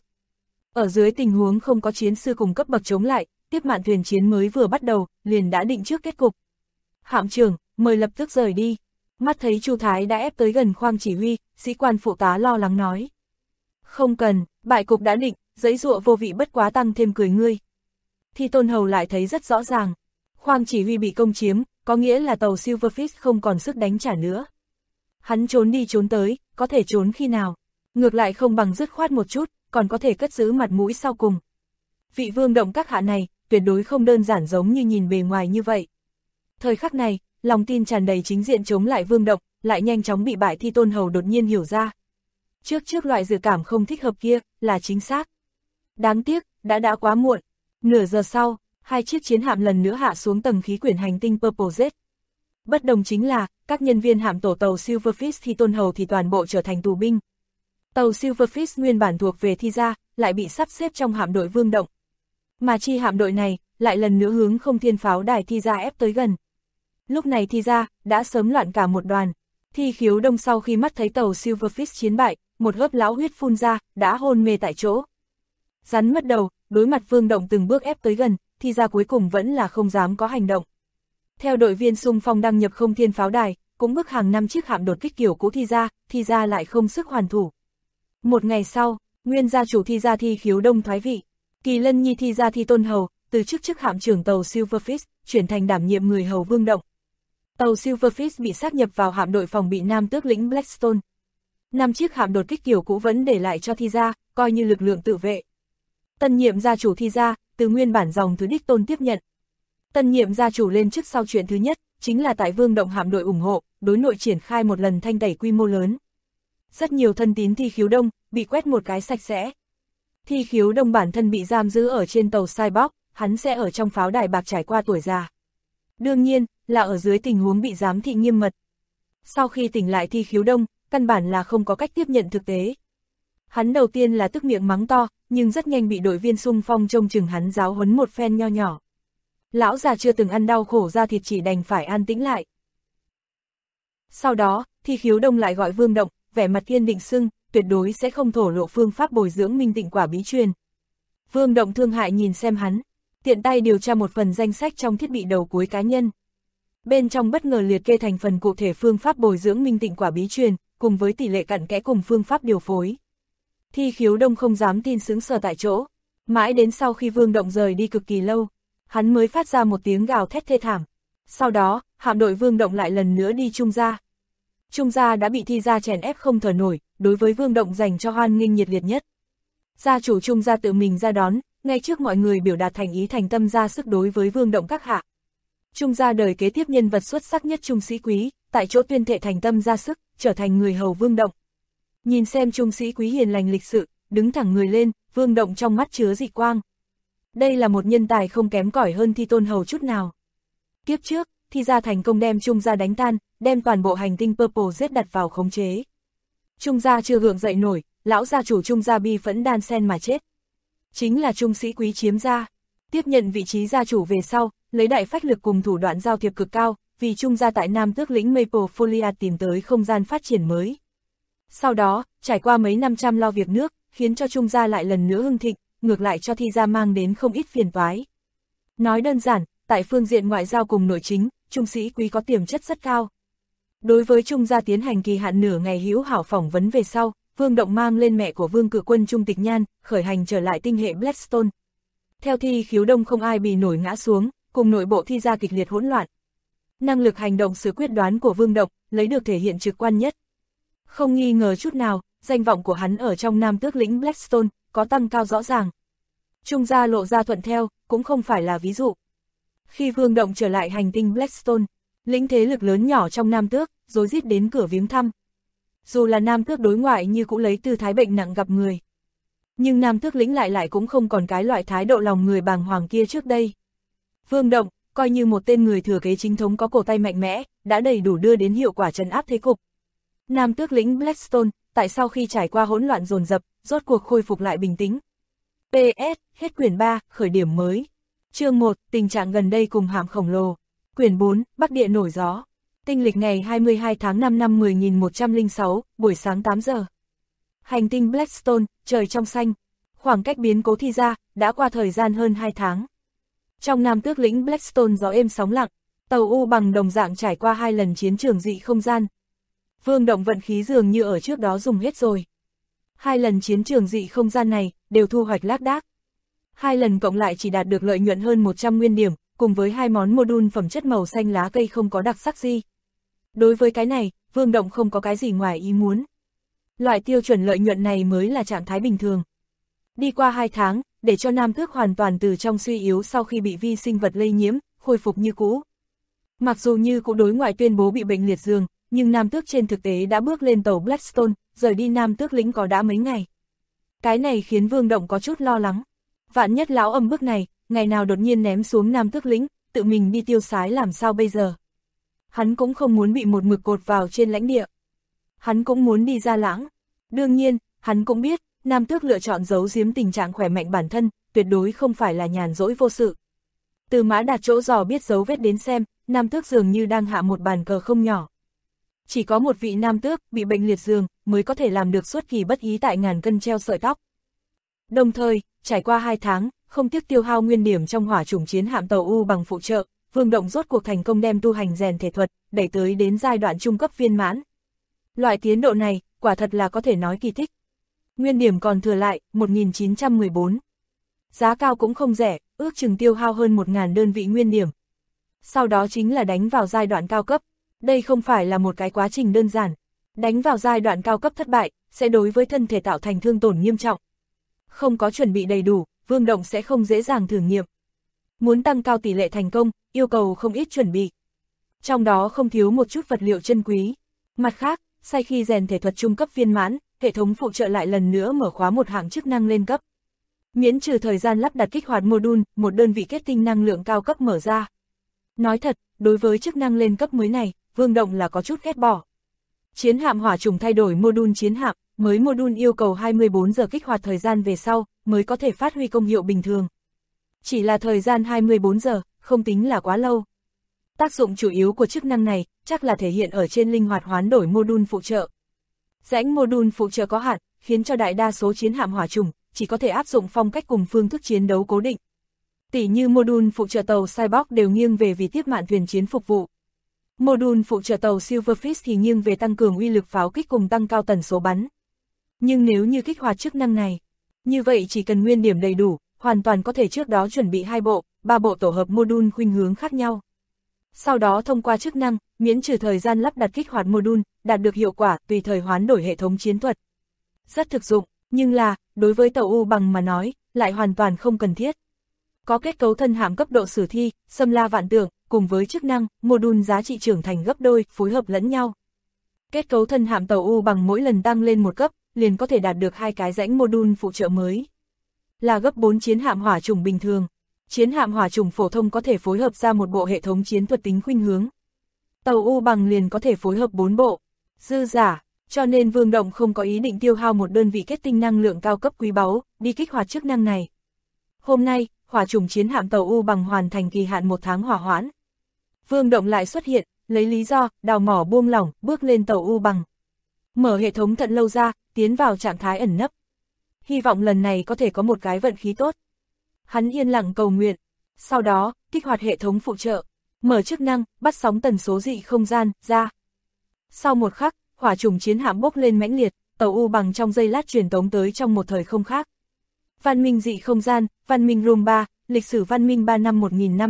Ở dưới tình huống không có chiến sư cùng cấp bậc chống lại, tiếp mạn thuyền chiến mới vừa bắt đầu, liền đã định trước kết cục. Hạm trưởng, mời lập tức rời đi. Mắt thấy Chu Thái đã ép tới gần khoang chỉ huy, sĩ quan phụ tá lo lắng nói. Không cần, bại cục đã định, giấy dụa vô vị bất quá tăng thêm cười ngươi. Thi Tôn Hầu lại thấy rất rõ ràng. Khoang chỉ huy bị công chiếm, có nghĩa là tàu Silverfish không còn sức đánh trả nữa. Hắn trốn đi trốn tới, có thể trốn khi nào. Ngược lại không bằng dứt khoát một chút, còn có thể cất giữ mặt mũi sau cùng. Vị Vương Động các hạ này, tuyệt đối không đơn giản giống như nhìn bề ngoài như vậy. Thời khắc này, lòng tin tràn đầy chính diện chống lại Vương Động, lại nhanh chóng bị bại Thi Tôn Hầu đột nhiên hiểu ra. Trước loại dự cảm không thích hợp kia, là chính xác. Đáng tiếc, đã quá muộn. Nửa giờ sau, 2 chiếc chiến hạm lần nữa hạ xuống tầng khí quyển hành tinh Purple Jet. Bất đồng chính là, các nhân viên hạm tổ tàu Silverfish Thi Tôn Hầu thì toàn bộ trở thành tù binh. Tàu Silverfish nguyên bản thuộc về Thi gia, lại bị sắp xếp trong hạm đội Vương Động. Mà chi hạm đội này, lại lần nữa hướng Không Thiên pháo đài Thi gia ép tới gần. Lúc này Thi gia, đã sớm loạn cả một đoàn. Thi Khiếu Đông sau khi mắt thấy tàu Silverfish chiến bại, một hớp lão huyết phun ra, đã hôn mê tại chỗ. Rắn mất đầu, đối mặt Vương Động từng bước ép tới gần, Thi gia cuối cùng vẫn là không dám có hành động. Theo đội viên xung phong đăng nhập Không Thiên pháo đài, cũng bức hàng 5 chiếc hạm đột kích kiểu cũ Thi gia lại không sức hoàn thủ. Một ngày sau, nguyên gia chủ Thi gia Thi Khiếu Đông thoái vị, Kỳ Lân Nhi Thi gia Thi Tôn Hầu, từ chức hạm trưởng tàu Silverfish, chuyển thành đảm nhiệm người hầu Vương Động. Tàu Silverfish bị sát nhập vào hạm đội phòng bị Nam Tước lĩnh Blackstone. 5 chiếc hạm đột kích kiểu cũ vẫn để lại cho Thi gia, coi như lực lượng tự vệ. Tân nhiệm gia chủ Thi gia, từ nguyên bản dòng thứ đích tôn tiếp nhận. Tân nhiệm gia chủ lên chức sau chuyện thứ nhất, chính là tại Vương Động hạm đội ủng hộ, đối nội triển khai một lần thanh tẩy quy mô lớn. Rất nhiều thân tín Thi Khiếu Đông, bị quét một cái sạch sẽ. Thi Khiếu Đông bản thân bị giam giữ ở trên tàu Cyborg, hắn sẽ ở trong pháo đài bạc trải qua tuổi già. Đương nhiên, là ở dưới tình huống bị giám thị nghiêm mật. Sau khi tỉnh lại Thi Khiếu Đông, căn bản là không có cách tiếp nhận thực tế. Hắn đầu tiên là tức miệng mắng to, nhưng rất nhanh bị đội viên xung phong trông chừng hắn giáo huấn một phen nho nhỏ. Lão già chưa từng ăn đau khổ ra thịt chỉ đành phải an tĩnh lại. Sau đó, Thi Khiếu Đông lại gọi Vương Động, vẻ mặt kiên định sưng, tuyệt đối sẽ không thổ lộ phương pháp bồi dưỡng minh tịnh quả bí truyền. Vương Động thương hại nhìn xem hắn, tiện tay điều tra một phần danh sách trong thiết bị đầu cuối cá nhân. Bên trong bất ngờ liệt kê thành phần cụ thể phương pháp bồi dưỡng minh tịnh quả bí truyền, cùng với tỷ lệ cặn kẽ cùng phương pháp điều phối. Thi Khiếu Đông không dám tin sững sờ tại chỗ, mãi đến sau khi Vương Động rời đi cực kỳ lâu, Hắn mới phát ra một tiếng gào thét thê thảm. Sau đó, hạm đội Vương Động lại lần nữa đi Trung Gia. Trung Gia đã bị Thi Gia chèn ép không thở nổi, đối với Vương Động dành cho hoan nghênh nhiệt liệt nhất. Gia chủ Trung Gia tự mình ra đón, ngay trước mọi người biểu đạt thành ý thành tâm ra sức đối với Vương Động các hạ. Trung Gia đời kế tiếp nhân vật xuất sắc nhất Trung Sĩ Quý, tại chỗ tuyên thệ thành tâm ra sức, trở thành người hầu Vương Động. Nhìn xem Trung Sĩ Quý hiền lành lịch sự, đứng thẳng người lên, Vương Động trong mắt chứa dị quang. Đây là một nhân tài không kém cỏi hơn Thi Tôn hầu chút nào. Kiếp trước, Thi Gia thành công đem Trung Gia đánh tan, đem toàn bộ hành tinh Purple giết đặt vào khống chế. Trung Gia chưa gượng dậy nổi, lão gia chủ Trung Gia bi phẫn đan sen mà chết. Chính là Trung Sĩ Quý chiếm gia, tiếp nhận vị trí gia chủ về sau, lấy đại phách lực cùng thủ đoạn giao thiệp cực cao, vì Trung Gia tại Nam Tước lĩnh Maple Folia tìm tới không gian phát triển mới. Sau đó, trải qua mấy năm chăm lo việc nước, khiến cho Trung Gia lại lần nữa hưng thịnh, ngược lại cho Thi Gia mang đến không ít phiền toái. Nói đơn giản, tại phương diện ngoại giao cùng nội chính, Trung Sĩ Quý có tiềm chất rất cao. Đối với Trung Gia tiến hành kỳ hạn nửa ngày hữu hảo phỏng vấn về sau, Vương Động mang lên mẹ của Vương Cự Quân Trung Tịch Nhan, khởi hành trở lại tinh hệ Blackstone. Theo Thi Khiếu Đông không ai bì nổi ngã xuống, cùng nội bộ Thi Gia kịch liệt hỗn loạn. Năng lực hành động sự quyết đoán của Vương Động, lấy được thể hiện trực quan nhất. Không nghi ngờ chút nào, danh vọng của hắn ở trong Nam Tước lĩnh Blackstone, có tăng cao rõ ràng. Trung Gia lộ ra thuận theo, cũng không phải là ví dụ. Khi Vương Động trở lại hành tinh Blackstone, lĩnh thế lực lớn nhỏ trong Nam Tước, rối rít đến cửa viếng thăm. Dù là Nam Tước đối ngoại như cũ lấy tư thái bệnh nặng gặp người. Nhưng Nam Tước lĩnh lại cũng không còn cái loại thái độ lòng người bàng hoàng kia trước đây. Vương Động, coi như một tên người thừa kế chính thống có cổ tay mạnh mẽ, đã đầy đủ đưa đến hiệu quả trấn áp thế cục. Nam Tước lĩnh Blackstone, tại sau khi trải qua hỗn loạn dồn dập, rốt cuộc khôi phục lại bình tĩnh. PS, hết quyển 3, khởi điểm mới. Chương 1, tình trạng gần đây cùng hạm khổng lồ. Quyển 4, Bắc Địa nổi gió. Tinh lịch ngày 22 tháng 5 năm 10.106, buổi sáng 8 giờ. Hành tinh Blackstone, trời trong xanh. Khoảng cách biến cố Thi Gia, đã qua thời gian hơn 2 tháng. Trong Nam Tước lĩnh Blackstone gió êm sóng lặng, tàu U bằng đồng dạng trải qua 2 lần chiến trường dị không gian. Vương Động vận khí dường như ở trước đó dùng hết rồi. 2 lần chiến trường dị không gian này, đều thu hoạch lác đác. 2 lần cộng lại chỉ đạt được lợi nhuận hơn 100 nguyên điểm, cùng với 2 món module phẩm chất màu xanh lá cây không có đặc sắc gì. Đối với cái này, Vương Động không có cái gì ngoài ý muốn. Loại tiêu chuẩn lợi nhuận này mới là trạng thái bình thường. Đi qua 2 tháng, để cho Nam Tước hoàn toàn từ trong suy yếu sau khi bị vi sinh vật lây nhiễm, khôi phục như cũ. Mặc dù như cũ đối ngoại tuyên bố bị bệnh liệt giường, nhưng Nam Tước trên thực tế đã bước lên tàu Blackstone, rời đi Nam Tước lĩnh có đã mấy ngày. Cái này khiến Vương Động có chút lo lắng. Vạn nhất lão âm bức này, ngày nào đột nhiên ném xuống Nam Tước lĩnh, tự mình đi tiêu sái làm sao bây giờ. Hắn cũng không muốn bị một mực cột vào trên lãnh địa. Hắn cũng muốn đi ra lãng. Đương nhiên, hắn cũng biết, Nam Tước lựa chọn giấu giếm tình trạng khỏe mạnh bản thân, tuyệt đối không phải là nhàn rỗi vô sự. Từ Mã Đạt chỗ dò biết dấu vết đến xem, Nam Tước dường như đang hạ một bàn cờ không nhỏ. Chỉ có một vị Nam Tước bị bệnh liệt giường mới có thể làm được xuất kỳ bất ý tại ngàn cân treo sợi tóc. Đồng thời, trải qua 2 tháng, không tiếc tiêu hao nguyên điểm trong hỏa chủng chiến hạm tàu U bằng phụ trợ, Vương Động rốt cuộc thành công đem tu hành rèn thể thuật, đẩy tới đến giai đoạn trung cấp viên mãn. Loại tiến độ này, quả thật là có thể nói kỳ tích. Nguyên điểm còn thừa lại, 1914. Giá cao cũng không rẻ, ước chừng tiêu hao hơn 1.000 đơn vị nguyên điểm. Sau đó chính là đánh vào giai đoạn cao cấp. Đây không phải là một cái quá trình đơn giản. Đánh vào giai đoạn cao cấp thất bại, sẽ đối với thân thể tạo thành thương tổn nghiêm trọng. Không có chuẩn bị đầy đủ, Vương Động sẽ không dễ dàng thử nghiệm. Muốn tăng cao tỷ lệ thành công, yêu cầu không ít chuẩn bị. Trong đó không thiếu một chút vật liệu chân quý. Mặt khác, sau khi rèn thể thuật trung cấp viên mãn, hệ thống phụ trợ lại lần nữa mở khóa một hạng chức năng lên cấp. Miễn trừ thời gian lắp đặt kích hoạt module, một đơn vị kết tinh năng lượng cao cấp mở ra. Nói thật, đối với chức năng lên cấp mới này, Vương Động là có chút ghét bỏ. Chiến hạm hỏa chủng thay đổi module chiến hạm, mới module yêu cầu 24 giờ kích hoạt thời gian về sau, mới có thể phát huy công hiệu bình thường. Chỉ là thời gian 24 giờ, không tính là quá lâu. Tác dụng chủ yếu của chức năng này, chắc là thể hiện ở trên linh hoạt hoán đổi module phụ trợ. Rãnh module phụ trợ có hạn, khiến cho đại đa số chiến hạm hỏa chủng chỉ có thể áp dụng phong cách cùng phương thức chiến đấu cố định. Tỉ như module phụ trợ tàu Cyborg đều nghiêng về vì tiếp mạn thuyền chiến phục vụ. Module phụ trợ tàu Silverfish thì nghiêng về tăng cường uy lực pháo kích cùng tăng cao tần số bắn. Nhưng nếu như kích hoạt chức năng này, như vậy chỉ cần nguyên điểm đầy đủ, hoàn toàn có thể trước đó chuẩn bị 2 bộ, 3 bộ tổ hợp module khuynh hướng khác nhau. Sau đó thông qua chức năng, miễn trừ thời gian lắp đặt kích hoạt module, đạt được hiệu quả tùy thời hoán đổi hệ thống chiến thuật. Rất thực dụng, nhưng là, đối với tàu U bằng mà nói, lại hoàn toàn không cần thiết. Có kết cấu thân hạm cấp độ sử thi, xâm la vạn tượng, cùng với chức năng, module giá trị trưởng thành gấp đôi, phối hợp lẫn nhau. Kết cấu thân hạm tàu U bằng mỗi lần tăng lên một cấp, liền có thể đạt được 2 cái rãnh module phụ trợ mới. Là gấp 4 chiến hạm hỏa chủng bình thường. Chiến hạm hỏa chủng phổ thông có thể phối hợp ra một bộ hệ thống chiến thuật tính khuynh hướng. Tàu U bằng liền có thể phối hợp 4 bộ. Dư giả, cho nên Vương Động không có ý định tiêu hao một đơn vị kết tinh năng lượng cao cấp quý báu, đi kích hoạt chức năng này. Hôm nay, hỏa chủng chiến hạm tàu U bằng hoàn thành kỳ hạn 1 tháng hỏa hoãn. Vương Động lại xuất hiện, lấy lý do, đào mỏ buông lỏng, bước lên tàu U bằng. Mở hệ thống thận lâu ra, tiến vào trạng thái ẩn nấp. Hy vọng lần này có thể có một cái vận khí tốt. Hắn yên lặng cầu nguyện. Sau đó, kích hoạt hệ thống phụ trợ. Mở chức năng, bắt sóng tần số dị không gian, ra. Sau một khắc, hỏa chủng chiến hạm bốc lên mãnh liệt, tàu U bằng trong giây lát truyền tống tới trong một thời không khác. Văn minh dị không gian, văn minh Room 3, lịch sử văn minh 3 năm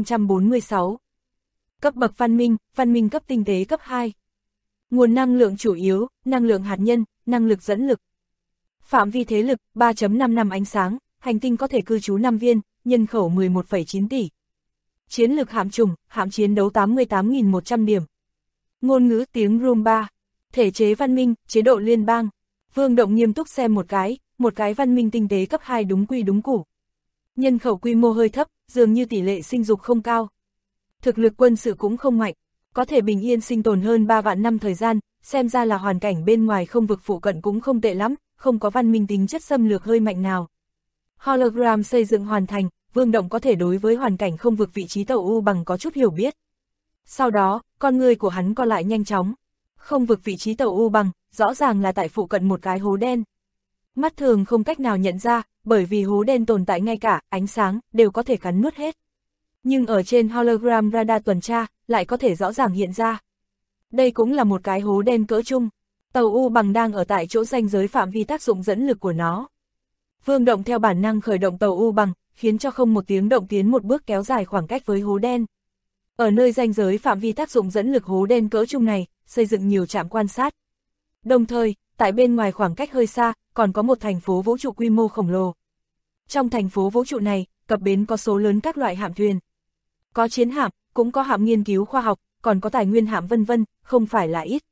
1546. Cấp bậc văn minh cấp tinh tế cấp 2. Nguồn năng lượng chủ yếu, năng lượng hạt nhân, năng lực dẫn lực. Phạm vi thế lực, 3.5 năm ánh sáng, hành tinh có thể cư trú 5 viên, nhân khẩu 11,9 tỷ. Chiến lực hạm chủng, hạm chiến đấu 88.100 điểm. Ngôn ngữ tiếng Room 3. Thể chế văn minh, chế độ liên bang. Vương Động nghiêm túc xem một cái văn minh tinh tế cấp 2 đúng quy đúng củ. Nhân khẩu quy mô hơi thấp, dường như tỷ lệ sinh dục không cao. Thực lực quân sự cũng không mạnh, có thể bình yên sinh tồn hơn 3 vạn năm thời gian, xem ra là hoàn cảnh bên ngoài không vực phụ cận cũng không tệ lắm, không có văn minh tính chất xâm lược hơi mạnh nào. Hologram xây dựng hoàn thành, Vương Động có thể đối với hoàn cảnh không vực vị trí tàu U bằng có chút hiểu biết. Sau đó, con người của hắn co lại nhanh chóng. Không vực vị trí tàu U bằng, rõ ràng là tại phụ cận một cái hố đen. Mắt thường không cách nào nhận ra, bởi vì hố đen tồn tại ngay cả, ánh sáng, đều có thể cắn nuốt hết. Nhưng ở trên hologram radar tuần tra, lại có thể rõ ràng hiện ra. Đây cũng là một cái hố đen cỡ trung. Tàu U bằng đang ở tại chỗ ranh giới phạm vi tác dụng dẫn lực của nó. Vương Động theo bản năng khởi động tàu U bằng, khiến cho không một tiếng động tiến một bước kéo dài khoảng cách với hố đen. Ở nơi ranh giới phạm vi tác dụng dẫn lực hố đen cỡ trung này, xây dựng nhiều trạm quan sát. Đồng thời, tại bên ngoài khoảng cách hơi xa, còn có một thành phố vũ trụ quy mô khổng lồ. Trong thành phố vũ trụ này, cập bến có số lớn các loại hạm thuyền. Có chiến hạm, cũng có hạm nghiên cứu khoa học, còn có tài nguyên hạm vân vân, không phải là ít.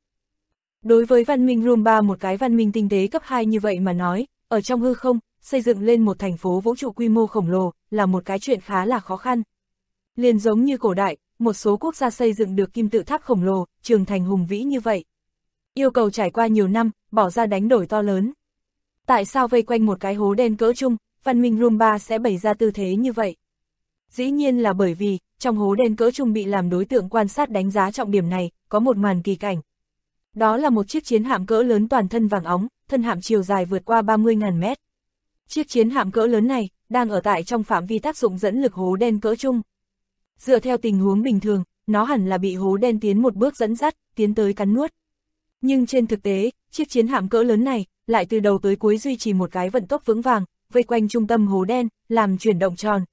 Đối với văn minh Room 3 một cái văn minh tinh tế cấp 2 như vậy mà nói, ở trong hư không, xây dựng lên một thành phố vũ trụ quy mô khổng lồ, là một cái chuyện khá là khó khăn. Liền giống như cổ đại, một số quốc gia xây dựng được kim tự tháp khổng lồ, trường thành hùng vĩ như vậy. Yêu cầu trải qua nhiều năm, bỏ ra đánh đổi to lớn. Tại sao vây quanh một cái hố đen cỡ trung, văn minh Room 3 sẽ bày ra tư thế như vậy? Dĩ nhiên là bởi vì, trong hố đen cỡ trung bị làm đối tượng quan sát đánh giá trọng điểm này, có một màn kỳ cảnh. Đó là một chiếc chiến hạm cỡ lớn toàn thân vàng óng, thân hạm chiều dài vượt qua 30.000 mét. Chiếc chiến hạm cỡ lớn này, đang ở tại trong phạm vi tác dụng dẫn lực hố đen cỡ trung. Dựa theo tình huống bình thường, nó hẳn là bị hố đen tiến một bước dẫn dắt, tiến tới cắn nuốt. Nhưng trên thực tế, chiếc chiến hạm cỡ lớn này, lại từ đầu tới cuối duy trì một cái vận tốc vững vàng, vây quanh trung tâm hố đen, làm chuyển động tròn.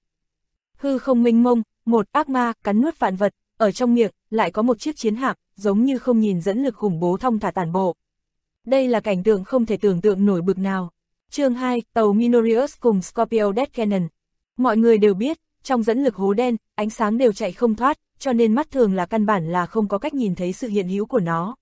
Hư không mênh mông, một ác ma cắn nuốt vạn vật, ở trong miệng, lại có một chiếc chiến hạm, giống như không nhìn dẫn lực khủng bố thong thả tản bộ. Đây là cảnh tượng không thể tưởng tượng nổi bực nào. Chương 2, tàu Minorius cùng Scorpio Death Cannon. Mọi người đều biết, trong dẫn lực hố đen, ánh sáng đều chạy không thoát, cho nên mắt thường là căn bản là không có cách nhìn thấy sự hiện hữu của nó.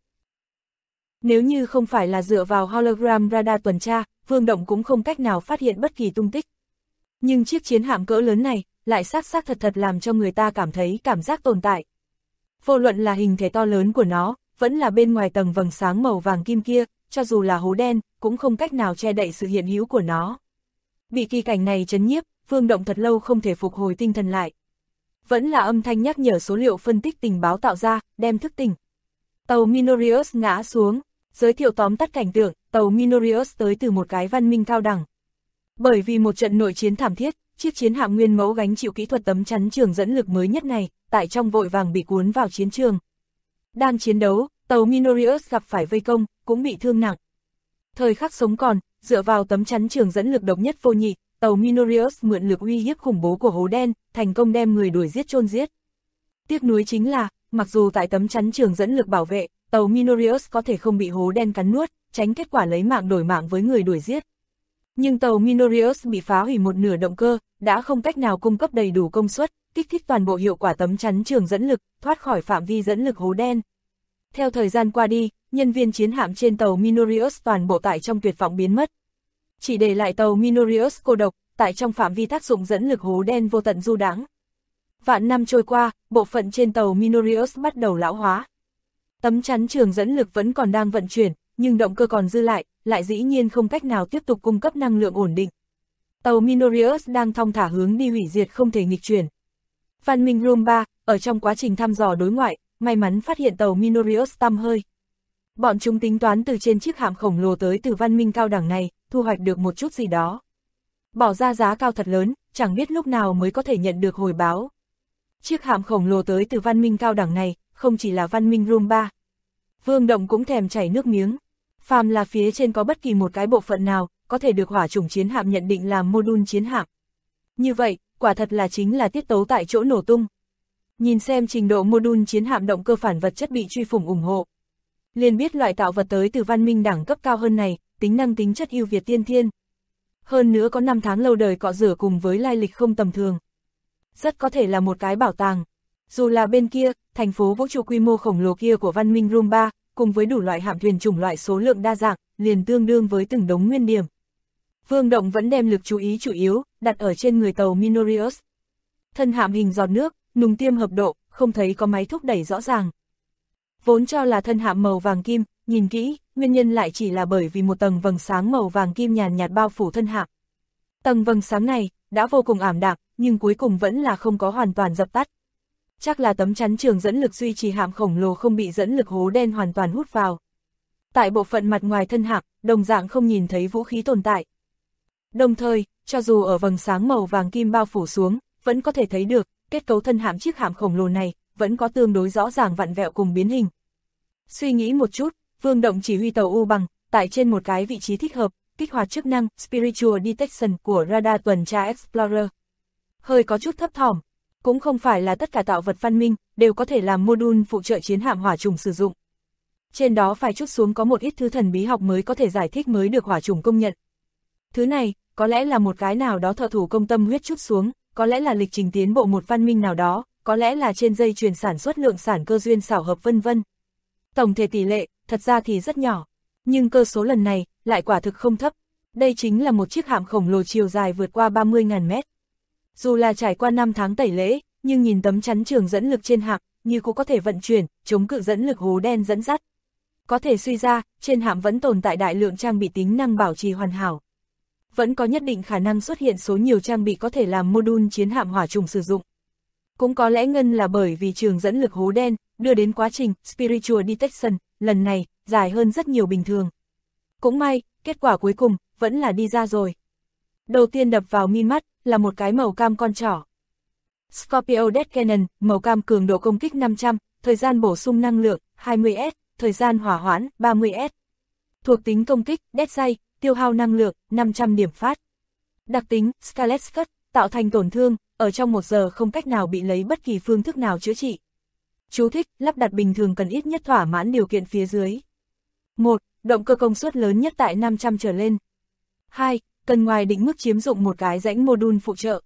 Nếu như không phải là dựa vào hologram radar tuần tra, Vương Động cũng không cách nào phát hiện bất kỳ tung tích. Nhưng chiếc chiến hạm cỡ lớn này, lại xác thật làm cho người ta cảm thấy cảm giác tồn tại. Vô luận là hình thể to lớn của nó, vẫn là bên ngoài tầng vầng sáng màu vàng kim kia, cho dù là hố đen, cũng không cách nào che đậy sự hiện hữu của nó. Bị kỳ cảnh này chấn nhiếp, Vương Động thật lâu không thể phục hồi tinh thần lại. Vẫn là âm thanh nhắc nhở số liệu phân tích tình báo tạo ra, đem thức tỉnh. Tàu Minorius ngã xuống, giới thiệu tóm tắt cảnh tượng, tàu Minorius tới từ một cái văn minh cao đẳng. Bởi vì một trận nội chiến thảm thiết, chiếc chiến hạm nguyên mẫu gánh chịu kỹ thuật tấm chắn trường dẫn lực mới nhất này, tại trong vội vàng bị cuốn vào chiến trường. Đang chiến đấu, tàu Minorius gặp phải vây công, cũng bị thương nặng. Thời khắc sống còn, dựa vào tấm chắn trường dẫn lực độc nhất vô nhị, tàu Minorius mượn lực uy hiếp khủng bố của hố đen, thành công đem người đuổi giết chôn giết. Tiếc nuối chính là, mặc dù tại tấm chắn trường dẫn lực bảo vệ, tàu Minorius có thể không bị hố đen cắn nuốt, tránh kết quả lấy mạng đổi mạng với người đuổi giết. Nhưng tàu Minorius bị phá hủy một nửa động cơ, đã không cách nào cung cấp đầy đủ công suất, kích thích toàn bộ hiệu quả tấm chắn trường dẫn lực, thoát khỏi phạm vi dẫn lực hố đen. Theo thời gian qua đi, nhân viên chiến hạm trên tàu Minorius toàn bộ tại trong tuyệt vọng biến mất. Chỉ để lại tàu Minorius cô độc, tại trong phạm vi tác dụng dẫn lực hố đen vô tận du đãng. Vạn năm trôi qua, bộ phận trên tàu Minorius bắt đầu lão hóa. Tấm chắn trường dẫn lực vẫn còn đang vận chuyển, nhưng động cơ còn dư lại dĩ nhiên không cách nào tiếp tục cung cấp năng lượng ổn định. Tàu Minorius đang thong thả hướng đi hủy diệt không thể nghịch chuyển. Văn minh Room 3, ở trong quá trình thăm dò đối ngoại, may mắn phát hiện tàu Minorius tăm hơi. Bọn chúng tính toán từ trên chiếc hạm khổng lồ tới từ văn minh cao đẳng này, thu hoạch được một chút gì đó. Bỏ ra giá cao thật lớn, chẳng biết lúc nào mới có thể nhận được hồi báo. Chiếc hạm khổng lồ tới từ văn minh cao đẳng này, không chỉ là văn minh Room 3. Vương Động cũng thèm chảy nước miếng. Phàm là phía trên có bất kỳ một cái bộ phận nào, có thể được hỏa chủng chiến hạm nhận định là module chiến hạm. Như vậy, quả thật là chính là tiết tấu tại chỗ nổ tung. Nhìn xem trình độ module chiến hạm động cơ phản vật chất bị truy phủng ủng hộ. Liền biết loại tạo vật tới từ văn minh đẳng cấp cao hơn này, tính năng tính chất ưu việt tiên thiên. Hơn nữa có 5 tháng lâu đời cọ rửa cùng với lai lịch không tầm thường. Rất có thể là một cái bảo tàng. Dù là bên kia, thành phố vũ trụ quy mô khổng lồ kia của văn minh Room 3, cùng với đủ loại hạm thuyền chủng loại số lượng đa dạng, liền tương đương với từng đống nguyên điểm. Vương Động vẫn đem lực chú ý chủ yếu, đặt ở trên người tàu Minorius. Thân hạm hình giọt nước, nùng tiêm hợp độ, không thấy có máy thúc đẩy rõ ràng. Vốn cho là thân hạm màu vàng kim, nhìn kỹ, nguyên nhân lại chỉ là bởi vì một tầng vầng sáng màu vàng kim nhàn nhạt bao phủ thân hạm. Tầng vầng sáng này, đã vô cùng ảm đạm, nhưng cuối cùng vẫn là không có hoàn toàn dập tắt. Chắc là tấm chắn trường dẫn lực duy trì hạm khổng lồ không bị dẫn lực hố đen hoàn toàn hút vào. Tại bộ phận mặt ngoài thân hạm, đồng dạng không nhìn thấy vũ khí tồn tại. Đồng thời, cho dù ở vầng sáng màu vàng kim bao phủ xuống, vẫn có thể thấy được, kết cấu thân hạm chiếc hạm khổng lồ này, vẫn có tương đối rõ ràng vặn vẹo cùng biến hình. Suy nghĩ một chút, Vương Động chỉ huy tàu U bằng, tại trên một cái vị trí thích hợp, kích hoạt chức năng Spiritual Detection của radar tuần tra Explorer. Hơi có chút thấp thỏm, cũng không phải là tất cả tạo vật văn minh đều có thể làm module phụ trợ chiến hạm hỏa chủng sử dụng. Trên đó phải trút xuống có một ít thứ thần bí học mới có thể giải thích mới được hỏa chủng công nhận. Thứ này, có lẽ là một cái nào đó thợ thủ công tâm huyết trút xuống, có lẽ là lịch trình tiến bộ một văn minh nào đó, có lẽ là trên dây chuyền sản xuất lượng sản cơ duyên xảo hợp vân vân. Tổng thể tỷ lệ, thật ra thì rất nhỏ, nhưng cơ số lần này, lại quả thực không thấp. Đây chính là một chiếc hạm khổng lồ chiều dài vượt qua 30.000 mét. Dù là trải qua 5 tháng tẩy lễ, nhưng nhìn tấm chắn trường dẫn lực trên hạm, như cũng có thể vận chuyển, chống cự dẫn lực hố đen dẫn dắt. Có thể suy ra, trên hạm vẫn tồn tại đại lượng trang bị tính năng bảo trì hoàn hảo. Vẫn có nhất định khả năng xuất hiện số nhiều trang bị có thể làm module chiến hạm hỏa trùng sử dụng. Cũng có lẽ ngân là bởi vì trường dẫn lực hố đen, đưa đến quá trình Spiritual Detection, lần này, dài hơn rất nhiều bình thường. Cũng may, kết quả cuối cùng, vẫn là đi ra rồi. Đầu tiên đập vào mi mắt, là một cái màu cam con trỏ. Scorpio Death Cannon, màu cam cường độ công kích 500, thời gian bổ sung năng lượng, 20S, thời gian hỏa hoãn, 30S. Thuộc tính công kích, Death Ray, tiêu hao năng lượng, 500 điểm phát. Đặc tính, Scarlet Cut, tạo thành tổn thương, ở trong 1 giờ không cách nào bị lấy bất kỳ phương thức nào chữa trị. Chú thích, lắp đặt bình thường cần ít nhất thỏa mãn điều kiện phía dưới. 1. Động cơ công suất lớn nhất tại 500 trở lên. 2. Cần ngoài định mức chiếm dụng một cái rãnh module phụ trợ.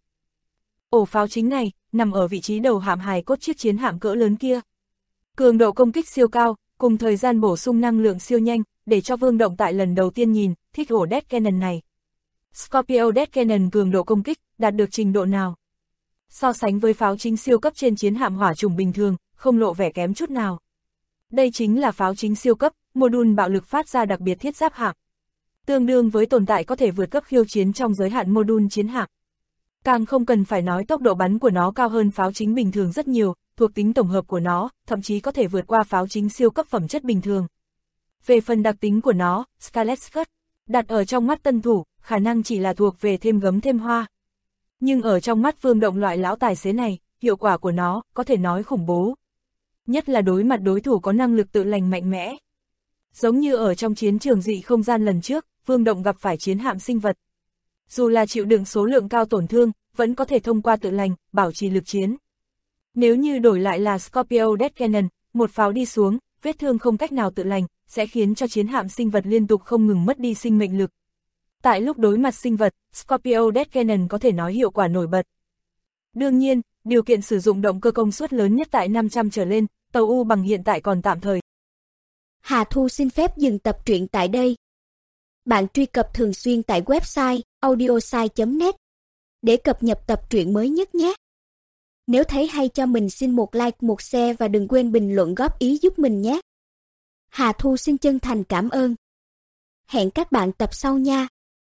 Ổ pháo chính này, nằm ở vị trí đầu hạm hài cốt chiếc chiến hạm cỡ lớn kia. Cường độ công kích siêu cao, cùng thời gian bổ sung năng lượng siêu nhanh, để cho Vương Động tại lần đầu tiên nhìn, thích ổ Death Cannon này. Scorpio Death Cannon cường độ công kích, đạt được trình độ nào? So sánh với pháo chính siêu cấp trên chiến hạm hỏa chủng bình thường, không lộ vẻ kém chút nào. Đây chính là pháo chính siêu cấp, module bạo lực phát ra đặc biệt thiết giáp hạm. Tương đương với tồn tại có thể vượt cấp khiêu chiến trong giới hạn module chiến hạm. Càng không cần phải nói tốc độ bắn của nó cao hơn pháo chính bình thường rất nhiều, thuộc tính tổng hợp của nó, thậm chí có thể vượt qua pháo chính siêu cấp phẩm chất bình thường. Về phần đặc tính của nó, Scarlet Cut, đặt ở trong mắt tân thủ, khả năng chỉ là thuộc về thêm gấm thêm hoa. Nhưng ở trong mắt Vương Động loại lão tài xế này, hiệu quả của nó, có thể nói khủng bố. Nhất là đối mặt đối thủ có năng lực tự lành mạnh mẽ. Giống như ở trong chiến trường dị không gian lần trước, Vương Động gặp phải chiến hạm sinh vật. dù là chịu đựng số lượng cao tổn thương, vẫn có thể thông qua tự lành, bảo trì lực chiến. Nếu như đổi lại là Scorpio Death Cannon, một pháo đi xuống, vết thương không cách nào tự lành, sẽ khiến cho chiến hạm sinh vật liên tục không ngừng mất đi sinh mệnh lực. Tại lúc đối mặt sinh vật, Scorpio Death Cannon có thể nói hiệu quả nổi bật. Đương nhiên, điều kiện sử dụng động cơ công suất lớn nhất tại 500 trở lên, tàu U bằng hiện tại còn tạm thời. Hà Thu xin phép dừng tập truyện tại đây. Bạn truy cập thường xuyên tại website audiosai.net để cập nhật tập truyện mới nhất nhé. Nếu thấy hay cho mình xin một like, một share và đừng quên bình luận góp ý giúp mình nhé. Hà Thu xin chân thành cảm ơn. Hẹn các bạn tập sau nha.